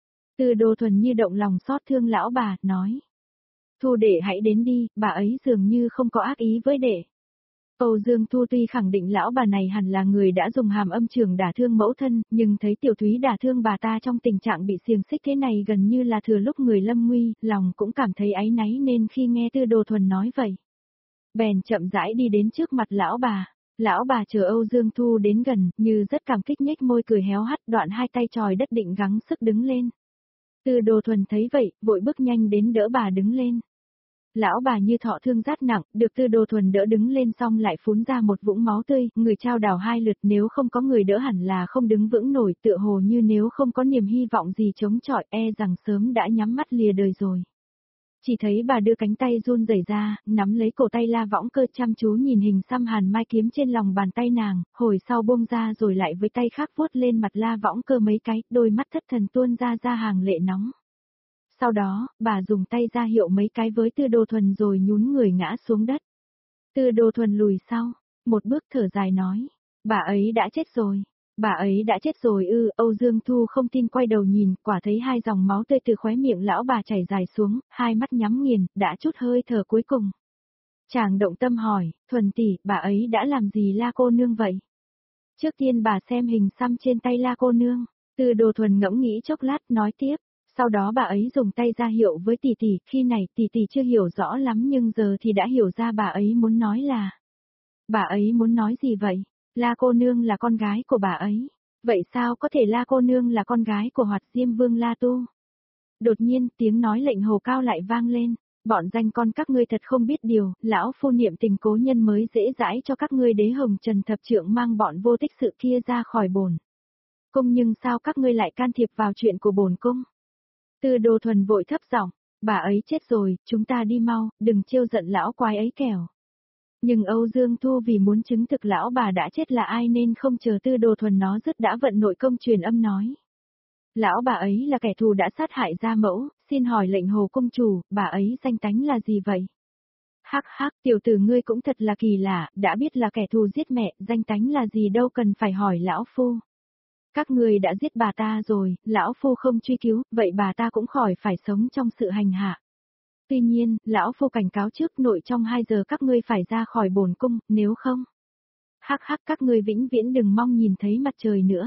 Tư Đồ Thuần như động lòng xót thương lão bà, nói. Thu đệ hãy đến đi, bà ấy dường như không có ác ý với đệ. Âu Dương Thu tuy khẳng định lão bà này hẳn là người đã dùng hàm âm trường đả thương mẫu thân, nhưng thấy Tiểu Thúy đả thương bà ta trong tình trạng bị xiềng xích thế này gần như là thừa lúc người lâm nguy, lòng cũng cảm thấy áy náy nên khi nghe Tư Đồ Thuần nói vậy. Bèn chậm rãi đi đến trước mặt lão bà. Lão bà chờ Âu Dương Thu đến gần, như rất cảm kích nhếch môi cười héo hắt, đoạn hai tay tròi đất định gắng sức đứng lên. Tư Đồ Thuần thấy vậy, vội bước nhanh đến đỡ bà đứng lên. Lão bà như thọ thương rát nặng, được Tư Đồ Thuần đỡ đứng lên xong lại phún ra một vũng máu tươi, người trao đảo hai lượt, nếu không có người đỡ hẳn là không đứng vững nổi, tựa hồ như nếu không có niềm hy vọng gì chống chọi, e rằng sớm đã nhắm mắt lìa đời rồi. Chỉ thấy bà đưa cánh tay run rẩy ra, nắm lấy cổ tay La Võng Cơ, chăm chú nhìn hình xăm hàn mai kiếm trên lòng bàn tay nàng, hồi sau buông ra rồi lại với tay khác vuốt lên mặt La Võng Cơ mấy cái, đôi mắt thất thần tuôn ra ra hàng lệ nóng. Sau đó, bà dùng tay ra hiệu mấy cái với Tư Đồ Thuần rồi nhún người ngã xuống đất. Tư Đồ Thuần lùi sau, một bước thở dài nói, bà ấy đã chết rồi. Bà ấy đã chết rồi ư, Âu Dương Thu không tin quay đầu nhìn, quả thấy hai dòng máu tươi từ khóe miệng lão bà chảy dài xuống, hai mắt nhắm nghiền, đã chút hơi thở cuối cùng. Chàng động tâm hỏi, Thuần tỷ, bà ấy đã làm gì La cô nương vậy? Trước tiên bà xem hình xăm trên tay La cô nương, Tư Đồ Thuần ngẫm nghĩ chốc lát nói tiếp, sau đó bà ấy dùng tay ra hiệu với tỷ tỷ, khi này tỷ tỷ chưa hiểu rõ lắm nhưng giờ thì đã hiểu ra bà ấy muốn nói là. Bà ấy muốn nói gì vậy? La cô nương là con gái của bà ấy. Vậy sao có thể La cô nương là con gái của Hoạt Diêm Vương La Tu? Đột nhiên tiếng nói lệnh hồ cao lại vang lên. Bọn danh con các ngươi thật không biết điều, lão phu niệm tình cố nhân mới dễ dãi cho các ngươi đế hồng trần thập trượng mang bọn vô tích sự kia ra khỏi bổn cung, nhưng sao các ngươi lại can thiệp vào chuyện của bổn cung? Tư Đồ Thuần vội thấp giọng, bà ấy chết rồi, chúng ta đi mau, đừng trêu giận lão quái ấy kẻo. Nhưng Âu Dương Thu vì muốn chứng thực lão bà đã chết là ai nên không chờ Tư Đồ Thuần nó dứt đã vận nội công truyền âm nói. Lão bà ấy là kẻ thù đã sát hại gia mẫu, xin hỏi lệnh hồ cung chủ, bà ấy danh tánh là gì vậy? Hắc hắc, tiểu tử ngươi cũng thật là kỳ lạ, đã biết là kẻ thù giết mẹ, danh tánh là gì đâu cần phải hỏi lão phu. Các ngươi đã giết bà ta rồi, lão phu không truy cứu, vậy bà ta cũng khỏi phải sống trong sự hành hạ. Tuy nhiên, lão phu cảnh cáo trước nội trong hai giờ các ngươi phải ra khỏi bổn cung, nếu không. Hắc hắc các ngươi vĩnh viễn đừng mong nhìn thấy mặt trời nữa.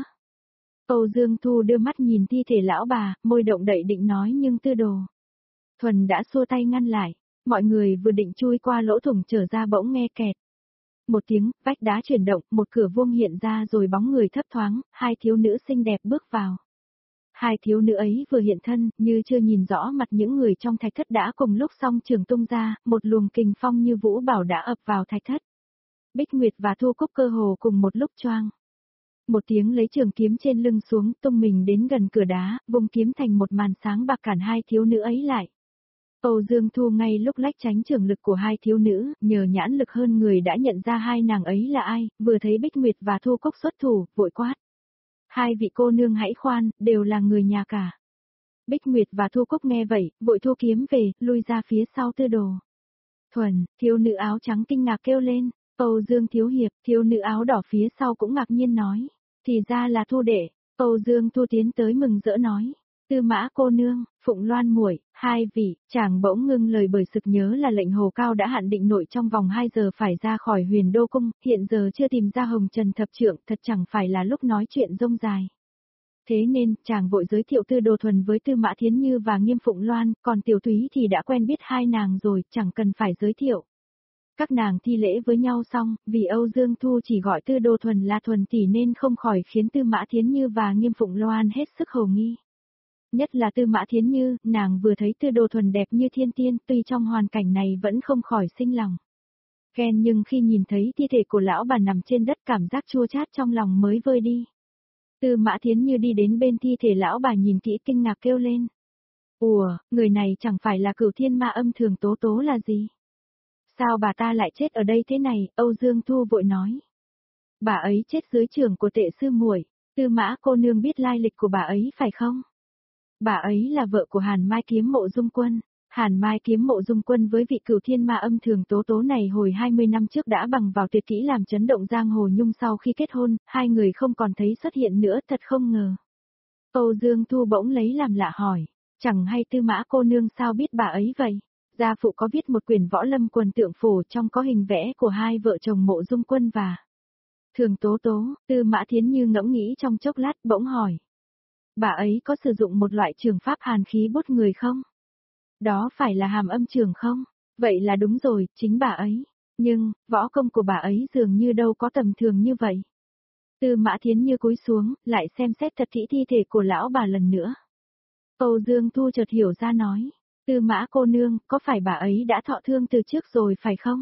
Âu Dương Thu đưa mắt nhìn thi thể lão bà, môi động đậy định nói nhưng Tư Đồ Thuần đã xua tay ngăn lại, mọi người vừa định chui qua lỗ thủng trở ra bỗng nghe kẹt. Một tiếng, vách đá chuyển động, một cửa vuông hiện ra rồi bóng người thấp thoáng, hai thiếu nữ xinh đẹp bước vào. Hai thiếu nữ ấy vừa hiện thân, như chưa nhìn rõ mặt những người trong thạch thất đã cùng lúc song trường tung ra, một luồng kình phong như vũ bảo đã ập vào thạch thất. Bích Nguyệt và Thu Cúc cơ hồ cùng một lúc choang. Một tiếng lấy trường kiếm trên lưng xuống, tung mình đến gần cửa đá, vùng kiếm thành một màn sáng bạc cản hai thiếu nữ ấy lại. Âu Dương Thu ngay lúc lách tránh trường lực của hai thiếu nữ, nhờ nhãn lực hơn người đã nhận ra hai nàng ấy là ai, vừa thấy Bích Nguyệt và Thu Cúc xuất thủ, vội quát. Hai vị cô nương hãy khoan, đều là người nhà cả. Bích Nguyệt và Thu Cúc nghe vậy, vội thu kiếm về, lui ra phía sau Tư Đồ Thuần, thiếu nữ áo trắng kinh ngạc kêu lên, Âu Dương thiếu hiệp, thiếu nữ áo đỏ phía sau cũng ngạc nhiên nói, thì ra là Thu đệ. Âu Dương Thu tiến tới mừng rỡ nói, Tư Mã cô nương, Phụng Loan muội, hai vị, chàng bỗng ngưng lời bởi sực nhớ là lệnh hồ cao đã hạn định nội trong vòng hai giờ phải ra khỏi Huyền Đô cung, hiện giờ chưa tìm ra Hồng Trần thập trượng, thật chẳng phải là lúc nói chuyện rông dài. Thế nên, chàng vội giới thiệu Tư Đồ Thuần với Tư Mã Thiến Như và Nghiêm Phụng Loan, còn Tiểu Thúy thì đã quen biết hai nàng rồi, chẳng cần phải giới thiệu. Các nàng thi lễ với nhau xong, vì Âu Dương Thu chỉ gọi Tư Đồ Thuần là Thuần tỷ nên không khỏi khiến Tư Mã Thiến Như và Nghiêm Phụng Loan hết sức hồ nghi. Nhất là Tư Mã Thiến Như, nàng vừa thấy Tư Đồ Thuần đẹp như thiên tiên, tuy trong hoàn cảnh này vẫn không khỏi sinh lòng ghen, nhưng khi nhìn thấy thi thể của lão bà nằm trên đất cảm giác chua chát trong lòng mới vơi đi. Tư Mã Thiến Như đi đến bên thi thể lão bà nhìn kỹ kinh ngạc kêu lên. Ủa, người này chẳng phải là Cửu Thiên Ma Âm Thường Tố Tố là gì? Sao bà ta lại chết ở đây thế này? Âu Dương Thu vội nói. Bà ấy chết dưới trường của Tệ sư muội, Tư Mã cô nương biết lai lịch của bà ấy phải không? Bà ấy là vợ của Hàn Mai Kiếm Mộ Dung Quân. Hàn Mai Kiếm Mộ Dung Quân với vị cửu thiên ma âm Thường Tố Tố này hồi hai mươi năm trước đã bằng vào tuyệt kỹ làm chấn động giang hồ, nhưng sau khi kết hôn, hai người không còn thấy xuất hiện nữa, thật không ngờ. Âu Dương Thu bỗng lấy làm lạ hỏi, chẳng hay Tư Mã cô nương sao biết bà ấy vậy? Gia phụ có viết một quyển võ lâm quần tượng phổ, trong có hình vẽ của hai vợ chồng Mộ Dung Quân và Thường Tố Tố. Tư Mã Thiến Như ngẫm nghĩ trong chốc lát bỗng hỏi, bà ấy có sử dụng một loại trường pháp hàn khí bốt người không? Đó phải là hàm âm trường không? Vậy là đúng rồi, chính bà ấy. Nhưng, võ công của bà ấy dường như đâu có tầm thường như vậy. Tư Mã Thiến Như cúi xuống, lại xem xét thật kỹ thi thể của lão bà lần nữa. Âu Dương Thu chợt hiểu ra nói, Tư Mã cô nương, có phải bà ấy đã thọ thương từ trước rồi phải không?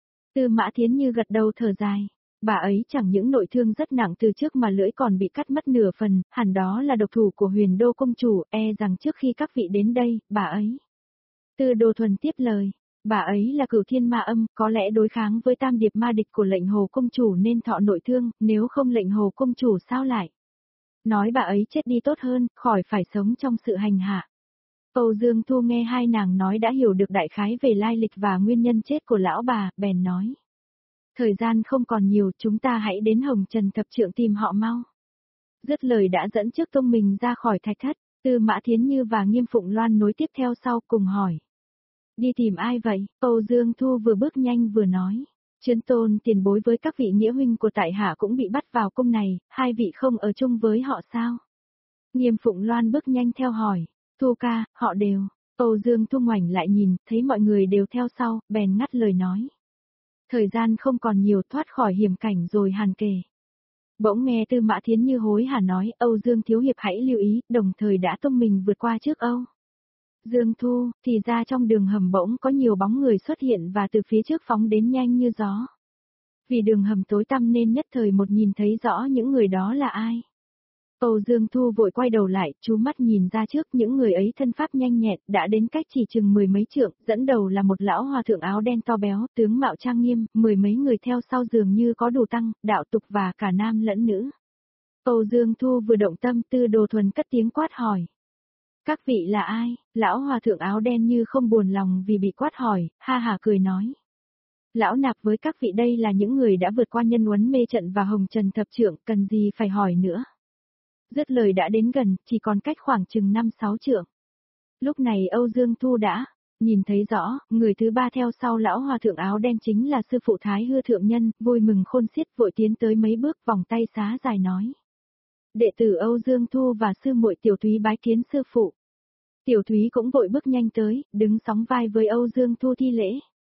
Tư Mã Thiến Như gật đầu thở dài. Bà ấy chẳng những nội thương rất nặng từ trước mà lưỡi còn bị cắt mất nửa phần, hẳn đó là độc thủ của Huyền Đô công chủ, e rằng trước khi các vị đến đây, bà ấy. Tư Đồ Thuần tiếp lời, bà ấy là cửu thiên ma âm, có lẽ đối kháng với tam điệp ma địch của lệnh hồ công chủ nên thọ nội thương, nếu không lệnh hồ công chủ sao lại. Nói bà ấy chết đi tốt hơn, khỏi phải sống trong sự hành hạ. Âu Dương Thu nghe hai nàng nói đã hiểu được đại khái về lai lịch và nguyên nhân chết của lão bà, bèn nói. Thời gian không còn nhiều, chúng ta hãy đến Hồng Trần Thập Trượng tìm họ mau. Dứt lời đã dẫn trước tông mình ra khỏi thạch thất, Tư Mã Thiến Như và Nghiêm Phụng Loan nối tiếp theo sau cùng hỏi. Đi tìm ai vậy? Âu Dương Thu vừa bước nhanh vừa nói. Trấn Tôn tiền bối với các vị nghĩa huynh của tại hạ cũng bị bắt vào cung này, hai vị không ở chung với họ sao? Nghiêm Phụng Loan bước nhanh theo hỏi. Thu ca, họ đều. Âu Dương Thu ngoảnh lại nhìn, thấy mọi người đều theo sau, bèn ngắt lời nói. Thời gian không còn nhiều, thoát khỏi hiểm cảnh rồi hàn kề. Bỗng nghe Tư Mã Thiến Như hối hả nói, Âu Dương thiếu hiệp hãy lưu ý, đồng thời đã tung mình vượt qua trước Âu Dương Thu, thì ra trong đường hầm bỗng có nhiều bóng người xuất hiện và từ phía trước phóng đến nhanh như gió. Vì đường hầm tối tăm nên nhất thời một nhìn thấy rõ những người đó là ai. Âu Dương Thu vội quay đầu lại, chú mắt nhìn ra trước, những người ấy thân pháp nhanh nhẹn, đã đến cách chỉ chừng mười mấy trượng, dẫn đầu là một lão hòa thượng áo đen to béo, tướng mạo trang nghiêm, mười mấy người theo sau dường như có đủ tăng, đạo tục và cả nam lẫn nữ. Âu Dương Thu vừa động tâm, Tư Đồ Thuần cất tiếng quát hỏi. Các vị là ai? Lão hòa thượng áo đen như không buồn lòng vì bị quát hỏi, ha hà cười nói. Lão nạp với các vị đây là những người đã vượt qua nhân uấn mê trận và Hồng Trần Thập Trượng, cần gì phải hỏi nữa. Dứt lời đã đến gần, chỉ còn cách khoảng chừng năm sáu trượng. Lúc này Âu Dương Thu đã nhìn thấy rõ, người thứ ba theo sau lão hòa thượng áo đen chính là sư phụ Thái Hư thượng nhân, vui mừng khôn xiết vội tiến tới mấy bước, vòng tay xá dài nói. Đệ tử Âu Dương Thu và sư muội Tiểu Thúy bái kiến sư phụ. Tiểu Thúy cũng vội bước nhanh tới, đứng sóng vai với Âu Dương Thu thi lễ.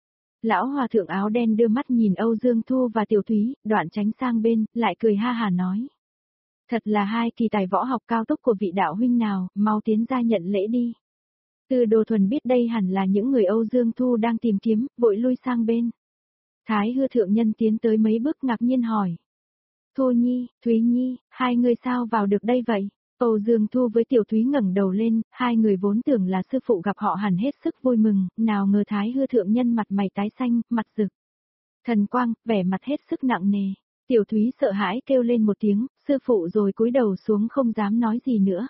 Lão hòa thượng áo đen đưa mắt nhìn Âu Dương Thu và Tiểu Thúy, đoạn tránh sang bên, lại cười ha hà nói. Thật là hai kỳ tài võ học cao tốc của vị đạo huynh nào, mau tiến ra nhận lễ đi. Tư Đồ Thuần biết đây hẳn là những người Âu Dương Thu đang tìm kiếm, vội lui sang bên. Thái Hư thượng nhân tiến tới mấy bước ngạc nhiên hỏi. Thu Nhi, Thúy Nhi, hai người sao vào được đây vậy? Âu Dương Thu với Tiểu Thúy ngẩng đầu lên, hai người vốn tưởng là sư phụ gặp họ hẳn hết sức vui mừng, nào ngờ Thái Hư thượng nhân mặt mày tái xanh, mặt rực. Thần quang, vẻ mặt hết sức nặng nề. Tiểu Thúy sợ hãi kêu lên một tiếng, sư phụ rồi cúi đầu xuống không dám nói gì nữa.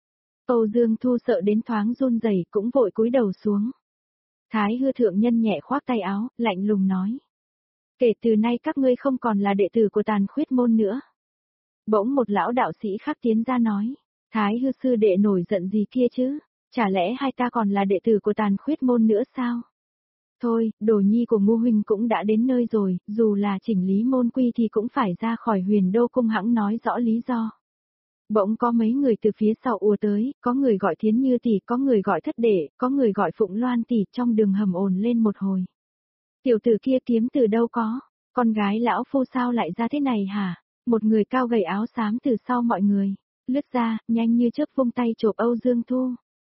Âu Dương Thu sợ đến thoáng run rẩy cũng vội cúi đầu xuống. Thái Hư thượng nhân nhẹ khoác tay áo, lạnh lùng nói. Kể từ nay các ngươi không còn là đệ tử của Tàn Khuyết môn nữa. Bỗng một lão đạo sĩ khác tiến ra nói. Thái Hư sư đệ nổi giận gì kia chứ? Chả lẽ hai ta còn là đệ tử của Tàn Khuyết môn nữa sao? Thôi, đồ nhi của Ngô huynh cũng đã đến nơi rồi, dù là chỉnh lý môn quy thì cũng phải ra khỏi Huyền Đô cung hãng nói rõ lý do. Bỗng có mấy người từ phía sau ùa tới, có người gọi Thiến Như tỷ, có người gọi Thất đệ, có người gọi Phụng Loan tỷ, trong đường hầm ồn lên một hồi. Tiểu tử kia kiếm từ đâu có? Con gái lão phu sao lại ra thế này hả? Một người cao gầy áo xám từ sau mọi người, lướt ra, nhanh như chớp vung tay chộp Âu Dương Thu.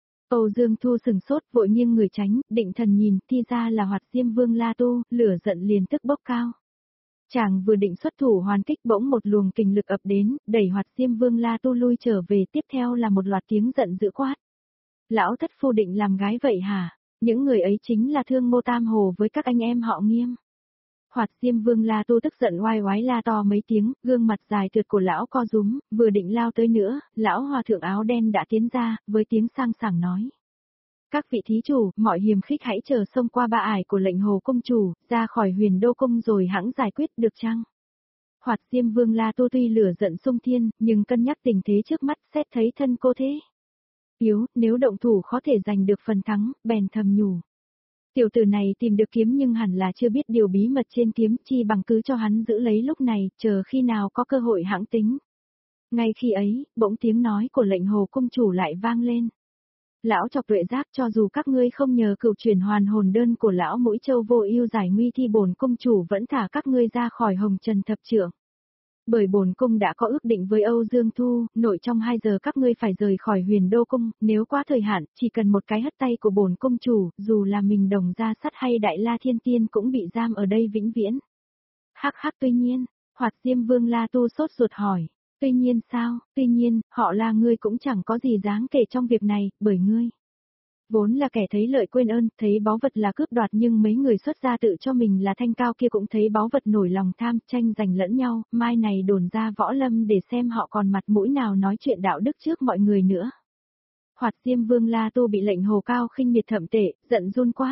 Âu Dương Thu sừng sốt vội nghiêng người tránh, định thần nhìn, thì ra là Hoạt Diêm Vương La Tu, lửa giận liền tức bốc cao. Chàng vừa định xuất thủ hoàn kích bỗng một luồng kình lực ập đến, đẩy Hoạt Diêm Vương La Tu lui trở về, tiếp theo là một loạt tiếng giận dữ quát. Lão thất phu định làm gái vậy hả? Những người ấy chính là Thương Ngô Tam Hồ với các anh em họ Nghiêm. Hoạt Diêm Vương La Tu tức giận oai oái la to mấy tiếng, gương mặt dài tuyệt của lão co rúm, vừa định lao tới nữa, lão hòa thượng áo đen đã tiến ra, với tiếng sang sảng nói. Các vị thí chủ, mọi hiềm khích hãy chờ xông qua ba ải của lệnh hồ công chủ, ra khỏi huyền đô cung rồi hãng giải quyết được chăng? Hoạt Diêm Vương La Tu tuy lửa giận xung thiên, nhưng cân nhắc tình thế trước mắt, xét thấy thân cô thế yếu, nếu động thủ khó thể giành được phần thắng, bèn thầm nhủ. Tiểu tử này tìm được kiếm nhưng hẳn là chưa biết điều bí mật trên kiếm, chi bằng cứ cho hắn giữ lấy lúc này, chờ khi nào có cơ hội hãng tính. Ngay khi ấy, bỗng tiếng nói của lệnh hồ cung chủ lại vang lên. Lão chọc tuệ giác, cho dù các ngươi không nhờ cựu truyền hoàn hồn đơn của lão Mũi Châu Vô Ưu giải nguy thì bổn cung chủ vẫn thả các ngươi ra khỏi hồng trần thập trượng. Bởi bổn cung đã có ước định với Âu Dương Thu, nội trong hai giờ các ngươi phải rời khỏi huyền đô cung, nếu quá thời hạn, chỉ cần một cái hất tay của bổn cung chủ, dù là mình đồng gia sắt hay đại la thiên tiên cũng bị giam ở đây vĩnh viễn. Hắc hắc tuy nhiên, Hoạt Diêm Vương La Tu sốt ruột hỏi, tuy nhiên sao, tuy nhiên, họ là ngươi cũng chẳng có gì đáng kể trong việc này, bởi ngươi vốn là kẻ thấy lợi quên ơn, thấy báu vật là cướp đoạt nhưng mấy người xuất gia tự cho mình là thanh cao kia cũng thấy báu vật nổi lòng tham, tranh giành lẫn nhau, mai này đồn ra võ lâm để xem họ còn mặt mũi nào nói chuyện đạo đức trước mọi người nữa. Hoạt Diêm Vương La Tu bị lệnh hồ cao khinh miệt thậm tệ, giận run quát.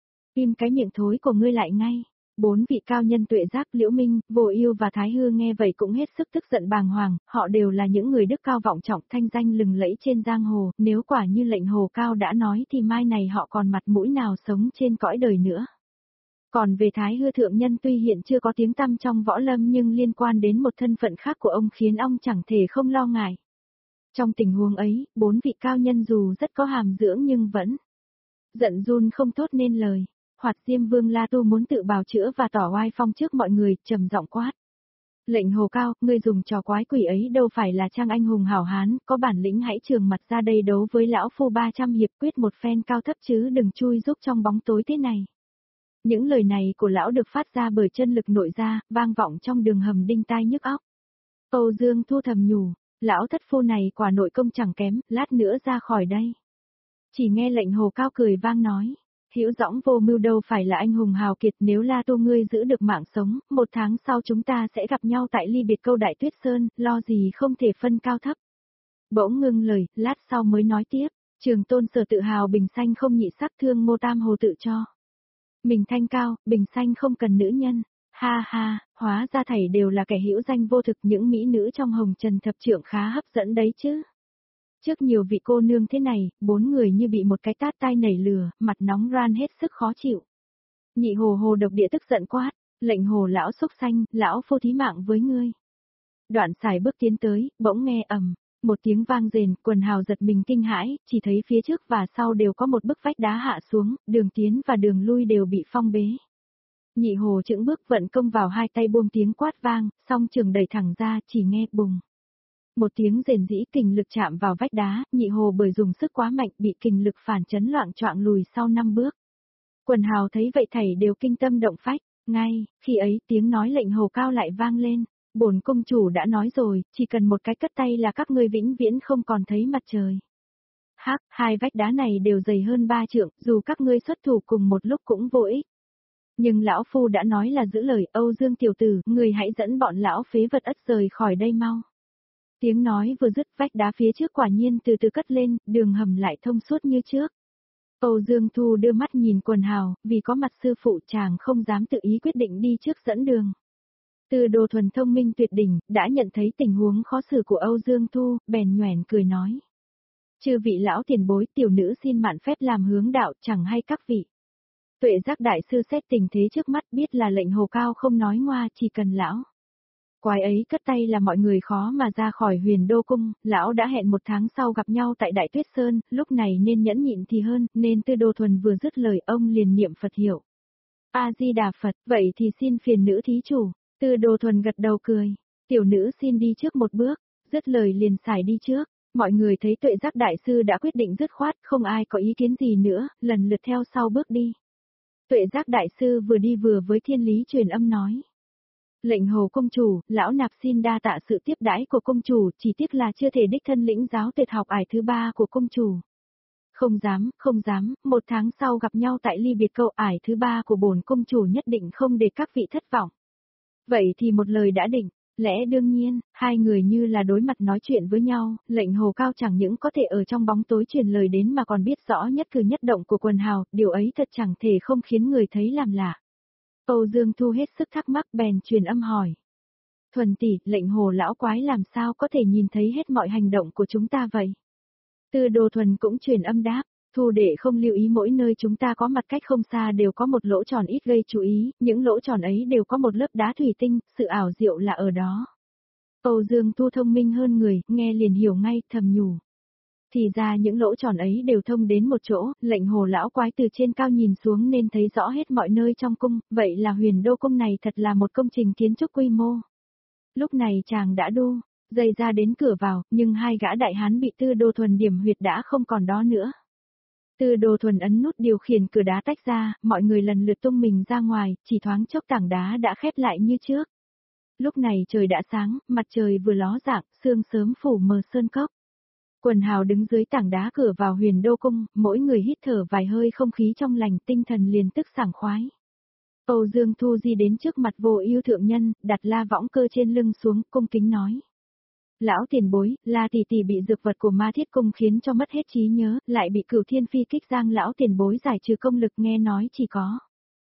Im cái miệng thối của ngươi lại ngay. Bốn vị cao nhân Tuệ Giác, Liễu Minh, Vô Ưu và Thái Hư nghe vậy cũng hết sức tức giận bàng hoàng, họ đều là những người đức cao vọng trọng, thanh danh lừng lẫy trên giang hồ, nếu quả như lệnh hồ cao đã nói thì mai này họ còn mặt mũi nào sống trên cõi đời nữa. Còn về Thái Hư thượng nhân tuy hiện chưa có tiếng tăm trong võ lâm nhưng liên quan đến một thân phận khác của ông khiến ông chẳng thể không lo ngại. Trong tình huống ấy, bốn vị cao nhân dù rất có hàm dưỡng nhưng vẫn giận run không thốt nên lời. Hoạt Diêm Vương La Tu muốn tự bào chữa và tỏ oai phong trước mọi người, trầm giọng quát. Lệnh hồ cao, ngươi dùng trò quái quỷ ấy đâu phải là trang anh hùng hảo hán, có bản lĩnh hãy trường mặt ra đây đấu với lão phu ba trăm hiệp quyết một phen cao thấp chứ đừng chui giúp trong bóng tối thế này. Những lời này của lão được phát ra bởi chân lực nội gia, vang vọng trong đường hầm đinh tai nhức óc. Âu Dương Thu thầm nhủ, lão thất phu này quả nội công chẳng kém, lát nữa ra khỏi đây. Chỉ nghe lệnh hồ cao cười vang nói. Hữu Dõng Vô Mưu đâu phải là anh hùng hào kiệt, nếu La Tu ngươi giữ được mạng sống, một tháng sau chúng ta sẽ gặp nhau tại ly biệt câu Đại Tuyết Sơn, lo gì không thể phân cao thấp. Bỗng ngưng lời, lát sau mới nói tiếp, Trường Tôn Sở tự hào bình xanh không nhị sắc, Thương Mô Tam Hồ tự cho mình thanh cao, bình xanh không cần nữ nhân. Ha ha, hóa ra thảy đều là kẻ hữu danh vô thực, những mỹ nữ trong hồng trần thập trượng khá hấp dẫn đấy chứ. Trước nhiều vị cô nương thế này, bốn người như bị một cái tát tai nảy lửa, mặt nóng ran hết sức khó chịu. Nhị hồ hồ độc địa tức giận quát, lệnh hồ lão xúc xanh, lão phô thí mạng với ngươi. Đoạn xài bước tiến tới, bỗng nghe ầm, một tiếng vang rền, quần hào giật mình kinh hãi, chỉ thấy phía trước và sau đều có một bức vách đá hạ xuống, đường tiến và đường lui đều bị phong bế. Nhị hồ chững bước vận công vào hai tay buông tiếng quát vang, song trường đẩy thẳng ra, chỉ nghe bùng. Một tiếng rền rĩ, kình lực chạm vào vách đá, nhị hồ bởi dùng sức quá mạnh bị kình lực phản chấn loạng choạng lùi sau năm bước. Quần hào thấy vậy thảy đều kinh tâm động phách, ngay, khi ấy tiếng nói lệnh hồ cao lại vang lên, bổn công chủ đã nói rồi, chỉ cần một cái cất tay là các ngươi vĩnh viễn không còn thấy mặt trời. Hắc, hai vách đá này đều dày hơn ba trượng, dù các ngươi xuất thủ cùng một lúc cũng vô ích. Nhưng lão phu đã nói là giữ lời, Âu Dương tiểu tử, người hãy dẫn bọn lão phế vật ất rời khỏi đây mau. Tiếng nói vừa dứt, vách đá phía trước quả nhiên từ từ cất lên, đường hầm lại thông suốt như trước. Âu Dương Thu đưa mắt nhìn quần hào, vì có mặt sư phụ chàng không dám tự ý quyết định đi trước dẫn đường. Từ Đồ Thuần thông minh tuyệt đỉnh, đã nhận thấy tình huống khó xử của Âu Dương Thu, bèn nhoẻn cười nói. Chư vị lão tiền bối, tiểu nữ xin mạn phép làm hướng đạo, chẳng hay các vị. Tuệ Giác đại sư xét tình thế trước mắt, biết là lệnh hồ cao không nói ngoa, chỉ cần lão quái ấy cất tay là mọi người khó mà ra khỏi huyền đô cung, lão đã hẹn một tháng sau gặp nhau tại Đại Tuyết Sơn, lúc này nên nhẫn nhịn thì hơn, nên Tư Đồ Thuần vừa dứt lời ông liền niệm Phật hiệu. A-di-đà Phật, vậy thì xin phiền nữ thí chủ. Tư Đồ Thuần gật đầu cười, tiểu nữ xin đi trước một bước, dứt lời liền xài đi trước. Mọi người thấy Tuệ Giác đại sư đã quyết định dứt khoát, không ai có ý kiến gì nữa, lần lượt theo sau bước đi. Tuệ Giác đại sư vừa đi vừa với Thiên Lý truyền âm nói. Lệnh hồ công chủ, lão nạp xin đa tạ sự tiếp đãi của công chủ, chỉ tiếc là chưa thể đích thân lĩnh giáo tuyệt học ải thứ ba của công chủ. Không dám, không dám, một tháng sau gặp nhau tại ly biệt câu ải thứ ba của bổn công chủ nhất định không để các vị thất vọng. Vậy thì một lời đã định, lẽ đương nhiên, hai người như là đối mặt nói chuyện với nhau, lệnh Hồ Cao chẳng những có thể ở trong bóng tối truyền lời đến mà còn biết rõ nhất cử nhất động của quần hào, điều ấy thật chẳng thể không khiến người thấy làm lạ. Âu Dương Thu hết sức thắc mắc bèn truyền âm hỏi. Thuần tỷ, lệnh Hồ lão quái làm sao có thể nhìn thấy hết mọi hành động của chúng ta vậy? Tư Đồ Thuần cũng truyền âm đáp. Thu đệ không lưu ý mỗi nơi chúng ta có mặt cách không xa đều có một lỗ tròn ít gây chú ý, những lỗ tròn ấy đều có một lớp đá thủy tinh, sự ảo diệu là ở đó. Âu Dương Thu thông minh hơn người, nghe liền hiểu ngay, thầm nhủ. Thì ra những lỗ tròn ấy đều thông đến một chỗ, lệnh Hồ lão quái từ trên cao nhìn xuống nên thấy rõ hết mọi nơi trong cung, vậy là Huyền Đô cung này thật là một công trình kiến trúc quy mô. Lúc này chàng đã đu, dây ra đến cửa vào, nhưng hai gã đại hán bị Tư Đồ Thuần điểm huyệt đã không còn đó nữa. Tư Đồ Thuần ấn nút điều khiển cửa đá tách ra, mọi người lần lượt tung mình ra ngoài, chỉ thoáng chốc tảng đá đã khép lại như trước. Lúc này trời đã sáng, mặt trời vừa ló dạng, sương sớm phủ mờ sơn cốc. Quần hào đứng dưới tảng đá cửa vào Huyền Đô cung, mỗi người hít thở vài hơi không khí trong lành, tinh thần liền tức sảng khoái. Âu Dương Thu di đến trước mặt Vô Ưu thượng nhân, đặt la võng cơ trên lưng xuống, cung kính nói. Lão tiền bối, La tỷ tỷ bị dược vật của Ma Thiết Cung khiến cho mất hết trí nhớ, lại bị Cửu Thiên Phi kích giang lão tiền bối giải trừ công lực nghe nói chỉ có.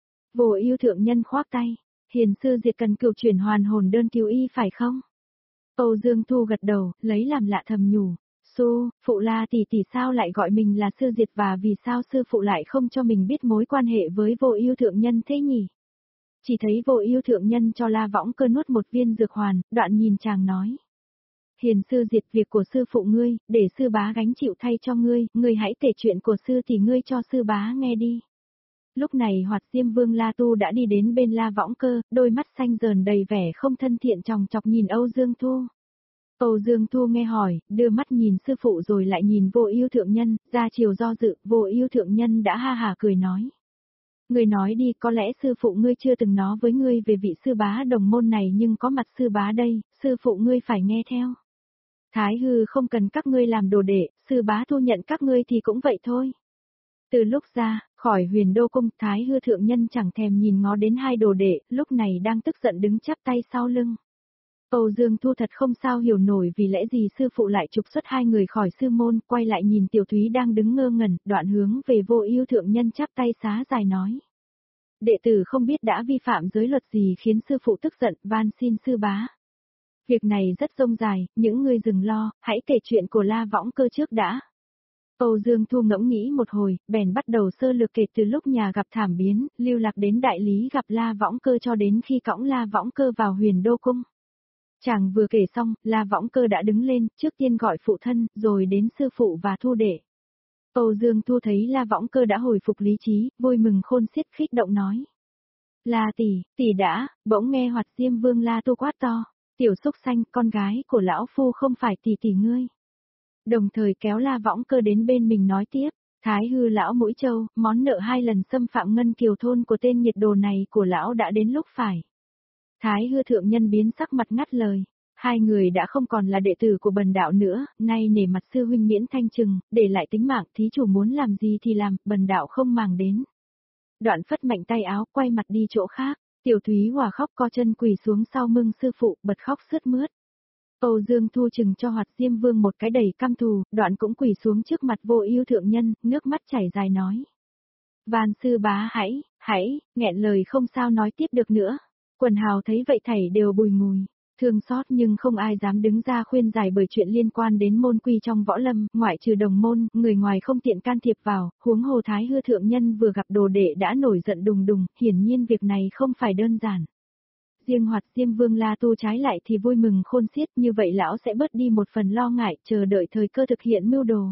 Vô Ưu thượng nhân khoác tay, hiền sư diệt cần cửu chuyển hoàn hồn đơn cứu y phải không? Âu Dương Thu gật đầu, lấy làm lạ thầm nhủ. Su, phụ La tỷ tỷ sao lại gọi mình là sư diệt và vì sao sư phụ lại không cho mình biết mối quan hệ với Vô Ưu thượng nhân thế nhỉ? Chỉ thấy Vô Ưu thượng nhân cho La võng cơ nuốt một viên dược hoàn, đoạn nhìn chàng nói. Hiền sư diệt việc của sư phụ ngươi, để sư bá gánh chịu thay cho ngươi, ngươi hãy kể chuyện của sư thì ngươi cho sư bá nghe đi. Lúc này Hoạt Diêm Vương La Tu đã đi đến bên La võng cơ, đôi mắt xanh dờn đầy vẻ không thân thiện chòng chọc nhìn Âu Dương Thu. Âu Dương Thu nghe hỏi, đưa mắt nhìn sư phụ rồi lại nhìn Vô Ưu thượng nhân, ra chiều do dự, Vô Ưu thượng nhân đã ha hả cười nói. Ngươi nói đi, có lẽ sư phụ ngươi chưa từng nói với ngươi về vị sư bá đồng môn này nhưng có mặt sư bá đây, sư phụ ngươi phải nghe theo. Thái hư không cần các ngươi làm đồ đệ, sư bá thu nhận các ngươi thì cũng vậy thôi. Từ lúc ra, khỏi Huyền Đô cung, Thái hư thượng nhân chẳng thèm nhìn ngó đến hai đồ đệ, lúc này đang tức giận đứng chắp tay sau lưng. Âu Dương Thu thật không sao hiểu nổi vì lẽ gì sư phụ lại trục xuất hai người khỏi sư môn, quay lại nhìn Tiểu Thúy đang đứng ngơ ngẩn, đoạn hướng về Vô Ưu thượng nhân chắp tay xá dài nói. Đệ tử không biết đã vi phạm giới luật gì khiến sư phụ tức giận, van xin sư bá. Việc này rất rông dài, những người dừng lo, hãy kể chuyện của La võng cơ trước đã. Âu Dương Thu ngẫm nghĩ một hồi, bèn bắt đầu sơ lược kể từ lúc nhà gặp thảm biến, lưu lạc đến đại lý gặp La võng cơ cho đến khi cõng La võng cơ vào Huyền Đô cung. Chàng vừa kể xong, La võng cơ đã đứng lên, trước tiên gọi phụ thân, rồi đến sư phụ và thu đệ. Âu Dương Thu thấy La võng cơ đã hồi phục lý trí, vui mừng khôn xiết khích động nói. La tỷ, tỷ đã, bỗng nghe Hoạt Diêm Vương La Tu quát to. Tiểu xúc xanh, con gái của lão phu không phải tỷ tỷ ngươi. Đồng thời kéo La võng cơ đến bên mình nói tiếp, Thái hư lão mũi trâu, món nợ hai lần xâm phạm ngân kiều thôn của tên nhiệt đồ này của lão đã đến lúc phải. Thái hư thượng nhân biến sắc mặt ngắt lời, hai người đã không còn là đệ tử của bần đạo nữa, nay nể mặt sư huynh miễn thanh trừng, để lại tính mạng thí chủ muốn làm gì thì làm, bần đạo không màng đến. Đoạn phất mạnh tay áo, quay mặt đi chỗ khác. Tiểu Thúy Hòa khóc co chân quỳ xuống sau mưng sư phụ, bật khóc sướt mướt. Âu Dương Thu chừng cho Hoạt Diêm Vương một cái đầy căm thù, đoạn cũng quỳ xuống trước mặt Vô Ưu thượng nhân, nước mắt chảy dài nói. Van sư bá hãy, hãy, nghẹn lời không sao nói tiếp được nữa. Quần hào thấy vậy thảy đều bùi ngùi, thương xót nhưng không ai dám đứng ra khuyên giải bởi chuyện liên quan đến môn quy trong võ lâm, ngoại trừ đồng môn, người ngoài không tiện can thiệp vào, huống hồ Thái hư thượng nhân vừa gặp đồ đệ đã nổi giận đùng đùng, hiển nhiên việc này không phải đơn giản. Riêng Hoạt Diêm Vương La Tu trái lại thì vui mừng khôn xiết, như vậy lão sẽ bớt đi một phần lo ngại, chờ đợi thời cơ thực hiện mưu đồ.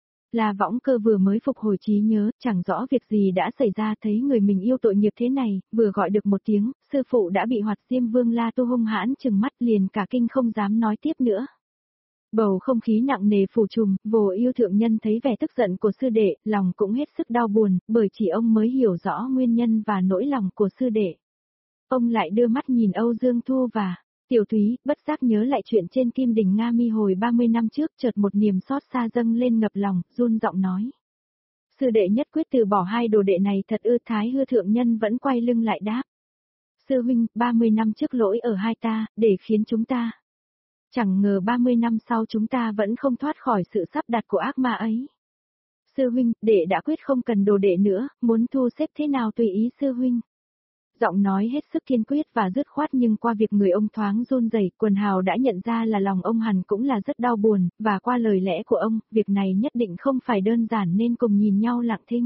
La võng cơ vừa mới phục hồi trí nhớ, chẳng rõ việc gì đã xảy ra, thấy người mình yêu tội nghiệp thế này, vừa gọi được một tiếng, sư phụ đã bị Hoạt Diêm Vương La Tu hung hãn trừng mắt liền cả kinh không dám nói tiếp nữa. Bầu không khí nặng nề phủ trùm, Vô Ưu thượng nhân thấy vẻ tức giận của sư đệ, lòng cũng hết sức đau buồn, bởi chỉ ông mới hiểu rõ nguyên nhân và nỗi lòng của sư đệ. Ông lại đưa mắt nhìn Âu Dương Thu và Tiểu Thúy, bất giác nhớ lại chuyện trên Kim Đỉnh Nga Mi hồi ba mươi năm trước, chợt một niềm xót xa dâng lên ngập lòng, run giọng nói. Sư đệ nhất quyết từ bỏ hai đồ đệ này thật ư? Thái Hư thượng nhân vẫn quay lưng lại đáp. Sư huynh, ba mươi năm trước lỗi ở hai ta, để khiến chúng ta. Chẳng ngờ ba mươi năm sau chúng ta vẫn không thoát khỏi sự sắp đặt của ác ma ấy. Sư huynh, đệ đã quyết không cần đồ đệ nữa, muốn thu xếp thế nào tùy ý sư huynh. Giọng nói hết sức kiên quyết và dứt khoát nhưng qua việc người ông thoáng run rẩy, Quần Hào đã nhận ra là lòng ông hẳn cũng là rất đau buồn, và qua lời lẽ của ông, việc này nhất định không phải đơn giản nên cùng nhìn nhau lặng thinh.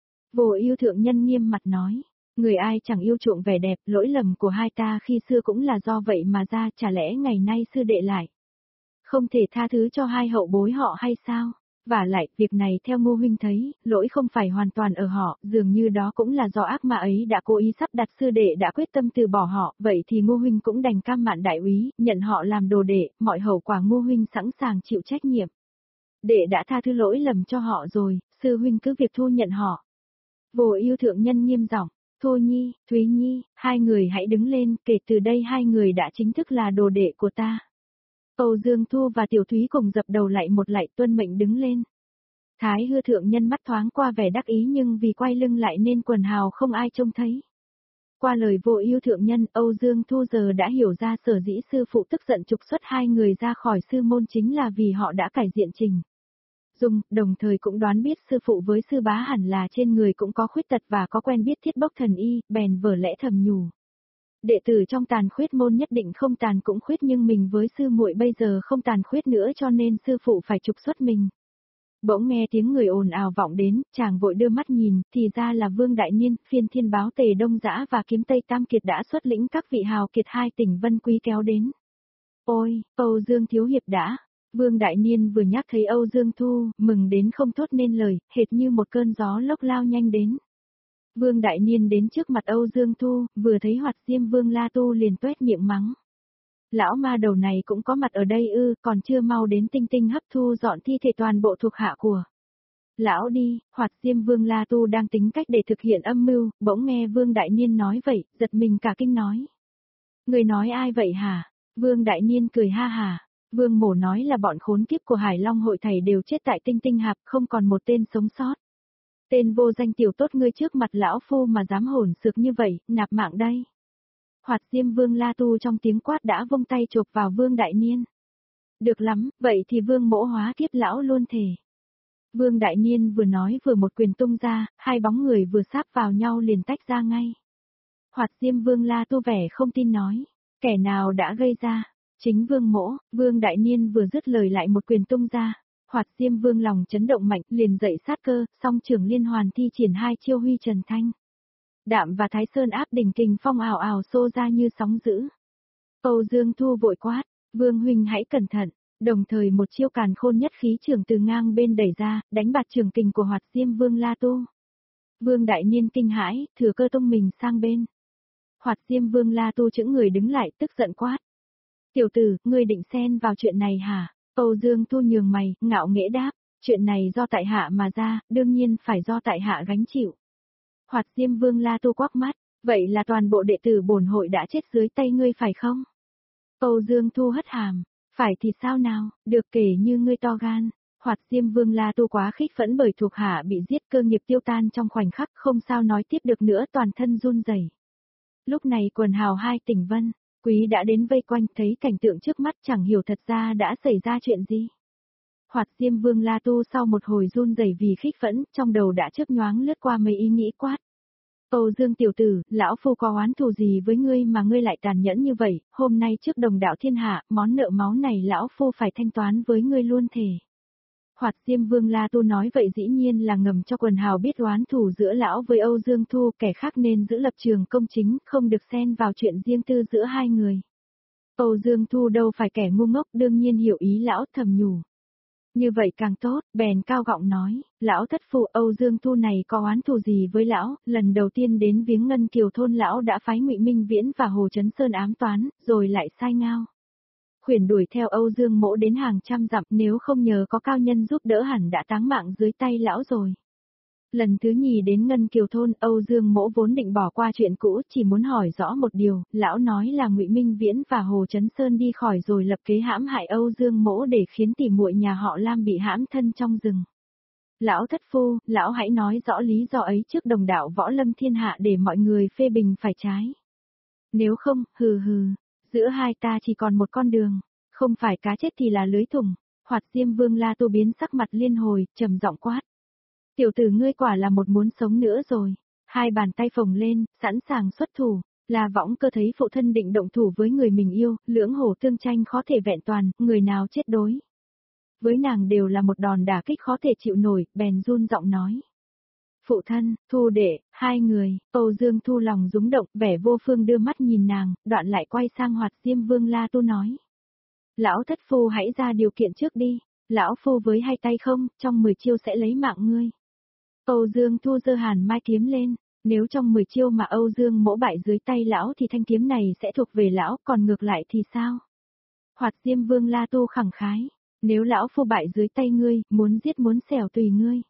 Vô Ưu thượng nhân nghiêm mặt nói, người ai chẳng yêu chuộng vẻ đẹp, lỗi lầm của hai ta khi xưa cũng là do vậy mà ra, chả lẽ ngày nay sư đệ lại không thể tha thứ cho hai hậu bối họ hay sao? Và lại, việc này theo Ngô huynh thấy, lỗi không phải hoàn toàn ở họ, dường như đó cũng là do ác ma ấy đã cố ý sắp đặt sư đệ đã quyết tâm từ bỏ họ, vậy thì Ngô huynh cũng đành cam mạn đại úy, nhận họ làm đồ đệ, mọi hậu quả Ngô huynh sẵn sàng chịu trách nhiệm. Đệ đã tha thứ lỗi lầm cho họ rồi, sư huynh cứ việc thu nhận họ. Vô Ưu thượng nhân nghiêm giọng, Thu Nhi, Thúy Nhi, hai người hãy đứng lên, kể từ đây hai người đã chính thức là đồ đệ của ta. Âu Dương Thu và Tiểu Thúy cùng dập đầu lại một lạy tuân mệnh đứng lên. Thái Hư thượng nhân mắt thoáng qua vẻ đắc ý nhưng vì quay lưng lại nên Quần Hào không ai trông thấy. Qua lời Vô Ưu thượng nhân, Âu Dương Thu giờ đã hiểu ra sở dĩ sư phụ tức giận trục xuất hai người ra khỏi sư môn chính là vì họ đã cải diện Trình Dung, đồng thời cũng đoán biết sư phụ với sư bá hẳn là trên người cũng có khuyết tật và có quen biết thiết bốc thần y, bèn vở lẽ thầm nhủ. Đệ tử trong tàn khuyết môn nhất định không tàn cũng khuyết nhưng mình với sư muội bây giờ không tàn khuyết nữa cho nên sư phụ phải trục xuất mình. Bỗng nghe tiếng người ồn ào vọng đến, chàng vội đưa mắt nhìn, thì ra là Vương Đại Niên, Phiên Thiên Báo Tề Đông Dã và Kiếm Tây Tam Kiệt đã xuất lĩnh các vị hào kiệt hai tỉnh Vân Quý kéo đến. Ôi, Âu Dương thiếu hiệp đã. Vương Đại Niên vừa nhắc thấy Âu Dương Thu, mừng đến không thốt nên lời, hệt như một cơn gió lốc lao nhanh đến. Vương Đại Niên đến trước mặt Âu Dương Thu, vừa thấy Hoạt Diêm Vương La Tu liền tuét miệng mắng. Lão ma đầu này cũng có mặt ở đây ư, còn chưa mau đến Tinh Tinh hấp thu dọn thi thể toàn bộ thuộc hạ của lão đi. Hoạt Diêm Vương La Tu đang tính cách để thực hiện âm mưu, bỗng nghe Vương Đại Niên nói vậy, giật mình cả kinh nói. Người nói ai vậy hả? Vương Đại Niên cười ha hả. Vương Mổ nói là bọn khốn kiếp của Hải Long hội thầy đều chết tại Tinh Tinh Hạp, không còn một tên sống sót. Tên vô danh tiểu tốt ngươi trước mặt lão phu mà dám hồn sược như vậy, nạp mạng đây. Hoạt Diêm Vương La Tu trong tiếng quát đã vung tay chộp vào Vương Đại Niên. Được lắm, vậy thì Vương Mỗ hóa kiếp lão luôn thể. Vương Đại Niên vừa nói vừa một quyền tung ra, hai bóng người vừa sáp vào nhau liền tách ra ngay. Hoạt Diêm Vương La Tu vẻ không tin nói, kẻ nào đã gây ra? Chính Vương Mỗ. Vương Đại Niên vừa dứt lời lại một quyền tung ra. Hoạt Diêm Vương lòng chấn động mạnh, liền dậy sát cơ, song trưởng liên hoàn thi triển hai chiêu huy trần thanh. Đạm và Thái Sơn áp đỉnh kình phong ảo ảo xô ra như sóng dữ. Âu Dương Thu vội quát, Vương huynh hãy cẩn thận, đồng thời một chiêu càn khôn nhất khí trường từ ngang bên đẩy ra, đánh bạt trường kình của Hoạt Diêm Vương La Tu. Vương Đại Niên kinh hãi, thừa cơ tung mình sang bên. Hoạt Diêm Vương La Tu chững người đứng lại tức giận quát. Tiểu tử, ngươi định xen vào chuyện này hả? Âu Dương Thu nhường mày, ngạo nghễ đáp, chuyện này do tại hạ mà ra, đương nhiên phải do tại hạ gánh chịu. Hoạt Diêm Vương La Tu quắc mắt, vậy là toàn bộ đệ tử bổn hội đã chết dưới tay ngươi phải không? Âu Dương Thu hất hàm, phải thì sao nào, được kể như ngươi to gan. Hoạt Diêm Vương La Tu quá khích phẫn bởi thuộc hạ bị giết, cơ nghiệp tiêu tan trong khoảnh khắc, không sao nói tiếp được nữa, toàn thân run rẩy. Lúc này Quần Hào hai tỉnh Vân Quý đã đến vây quanh, thấy cảnh tượng trước mắt chẳng hiểu thật ra đã xảy ra chuyện gì. Hoạt Diêm Vương La Tu sau một hồi run rẩy vì khích phẫn, trong đầu đã chớp nhoáng lướt qua mấy ý nghĩ quát. Âu Dương tiểu tử, lão phu có oán thù gì với ngươi mà ngươi lại tàn nhẫn như vậy, hôm nay trước đồng đạo thiên hạ, món nợ máu này lão phu phải thanh toán với ngươi luôn thể. Hoạt Diêm Vương La Tu nói vậy dĩ nhiên là ngầm cho Quần Hào biết oán thù giữa lão với Âu Dương Thu, kẻ khác nên giữ lập trường công chính, không được xen vào chuyện riêng tư giữa hai người. Âu Dương Thu đâu phải kẻ ngu ngốc, đương nhiên hiểu ý lão, thầm nhủ. Như vậy càng tốt, bèn cao giọng nói, lão thất phụ, Âu Dương Thu này có oán thù gì với lão, lần đầu tiên đến viếng Ngân Kiều thôn lão đã phái Ngụy Minh Viễn và Hồ Chấn Sơn ám toán, rồi lại sai ngao khuyển đuổi theo Âu Dương Mỗ đến hàng trăm dặm, nếu không nhờ có cao nhân giúp đỡ hẳn đã táng mạng dưới tay lão rồi. Lần thứ nhì đến Ngân Kiều thôn, Âu Dương Mỗ vốn định bỏ qua chuyện cũ, chỉ muốn hỏi rõ một điều, lão nói là Ngụy Minh Viễn và Hồ Chấn Sơn đi khỏi rồi lập kế hãm hại Âu Dương Mỗ để khiến tỉ muội nhà họ Lam bị hãm thân trong rừng. Lão thất phu, lão hãy nói rõ lý do ấy trước đồng đạo võ lâm thiên hạ để mọi người phê bình phải trái. Nếu không, hừ hừ, giữa hai ta chỉ còn một con đường, không phải cá chết thì là lưới thủng. Hoạt Diêm Vương La Tu biến sắc mặt liên hồi, trầm giọng quát. Tiểu tử ngươi quả là một muốn sống nữa rồi. Hai bàn tay phồng lên, sẵn sàng xuất thủ. La Võng Cơ thấy phụ thân định động thủ với người mình yêu, lưỡng hổ tương tranh khó thể vẹn toàn, người nào chết đối. Với nàng đều là một đòn đả kích khó thể chịu nổi, bèn run giọng nói. Phụ thân, Thu đệ, hai người, Âu Dương Thu lòng rúng động, vẻ vô phương đưa mắt nhìn nàng, đoạn lại quay sang Hoạt Diêm Vương La Tu nói. Lão thất phu hãy ra điều kiện trước đi, lão phu với hai tay không, trong mười chiêu sẽ lấy mạng ngươi. Âu Dương Thu giơ hàn mai kiếm lên, nếu trong mười chiêu mà Âu Dương mỗ bại dưới tay lão thì thanh kiếm này sẽ thuộc về lão, còn ngược lại thì sao? Hoạt Diêm Vương La Tu khẳng khái, nếu lão phu bại dưới tay ngươi, muốn giết muốn xẻo tùy ngươi.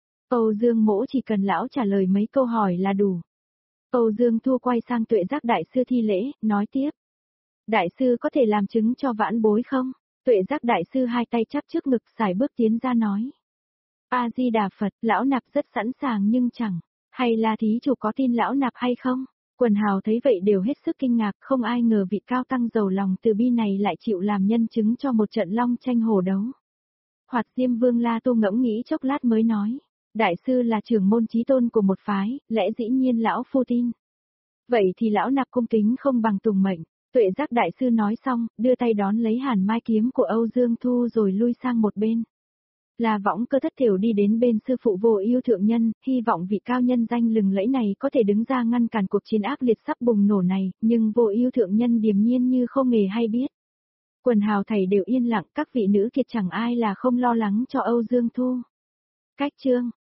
Âu Dương mỗ chỉ cần lão trả lời mấy câu hỏi là đủ. Âu Dương Thu quay sang Tuệ Giác Đại Sư thi lễ, nói tiếp. Đại sư có thể làm chứng cho vãn bối không? Tuệ Giác Đại Sư hai tay chắp trước ngực xài bước tiến ra nói. A-di-đà Phật, lão nạp rất sẵn sàng nhưng chẳng, hay là thí chủ có tin lão nạp hay không? Quần hào thấy vậy đều hết sức kinh ngạc, không ai ngờ vị cao tăng giàu lòng từ bi này lại chịu làm nhân chứng cho một trận long tranh hổ đấu. Hoạt Diêm Vương La Tu ngẫm nghĩ chốc lát mới nói. Đại sư là trưởng môn chí tôn của một phái, lẽ dĩ nhiên lão phu tin. Vậy thì lão nạp cung kính không bằng tùng mệnh. Tuệ Giác Đại Sư nói xong, đưa tay đón lấy hàn mai kiếm của Âu Dương Thu rồi lui sang một bên. La Võng Cơ thất thểu đi đến bên sư phụ Vô Ưu thượng nhân, hy vọng vị cao nhân danh lừng lẫy này có thể đứng ra ngăn cản cuộc chiến ác liệt sắp bùng nổ này, nhưng Vô Ưu thượng nhân điềm nhiên như không hề hay biết. Quần hào thầy đều yên lặng, các vị nữ kiệt chẳng ai là không lo lắng cho Âu Dương Thu. Cách chương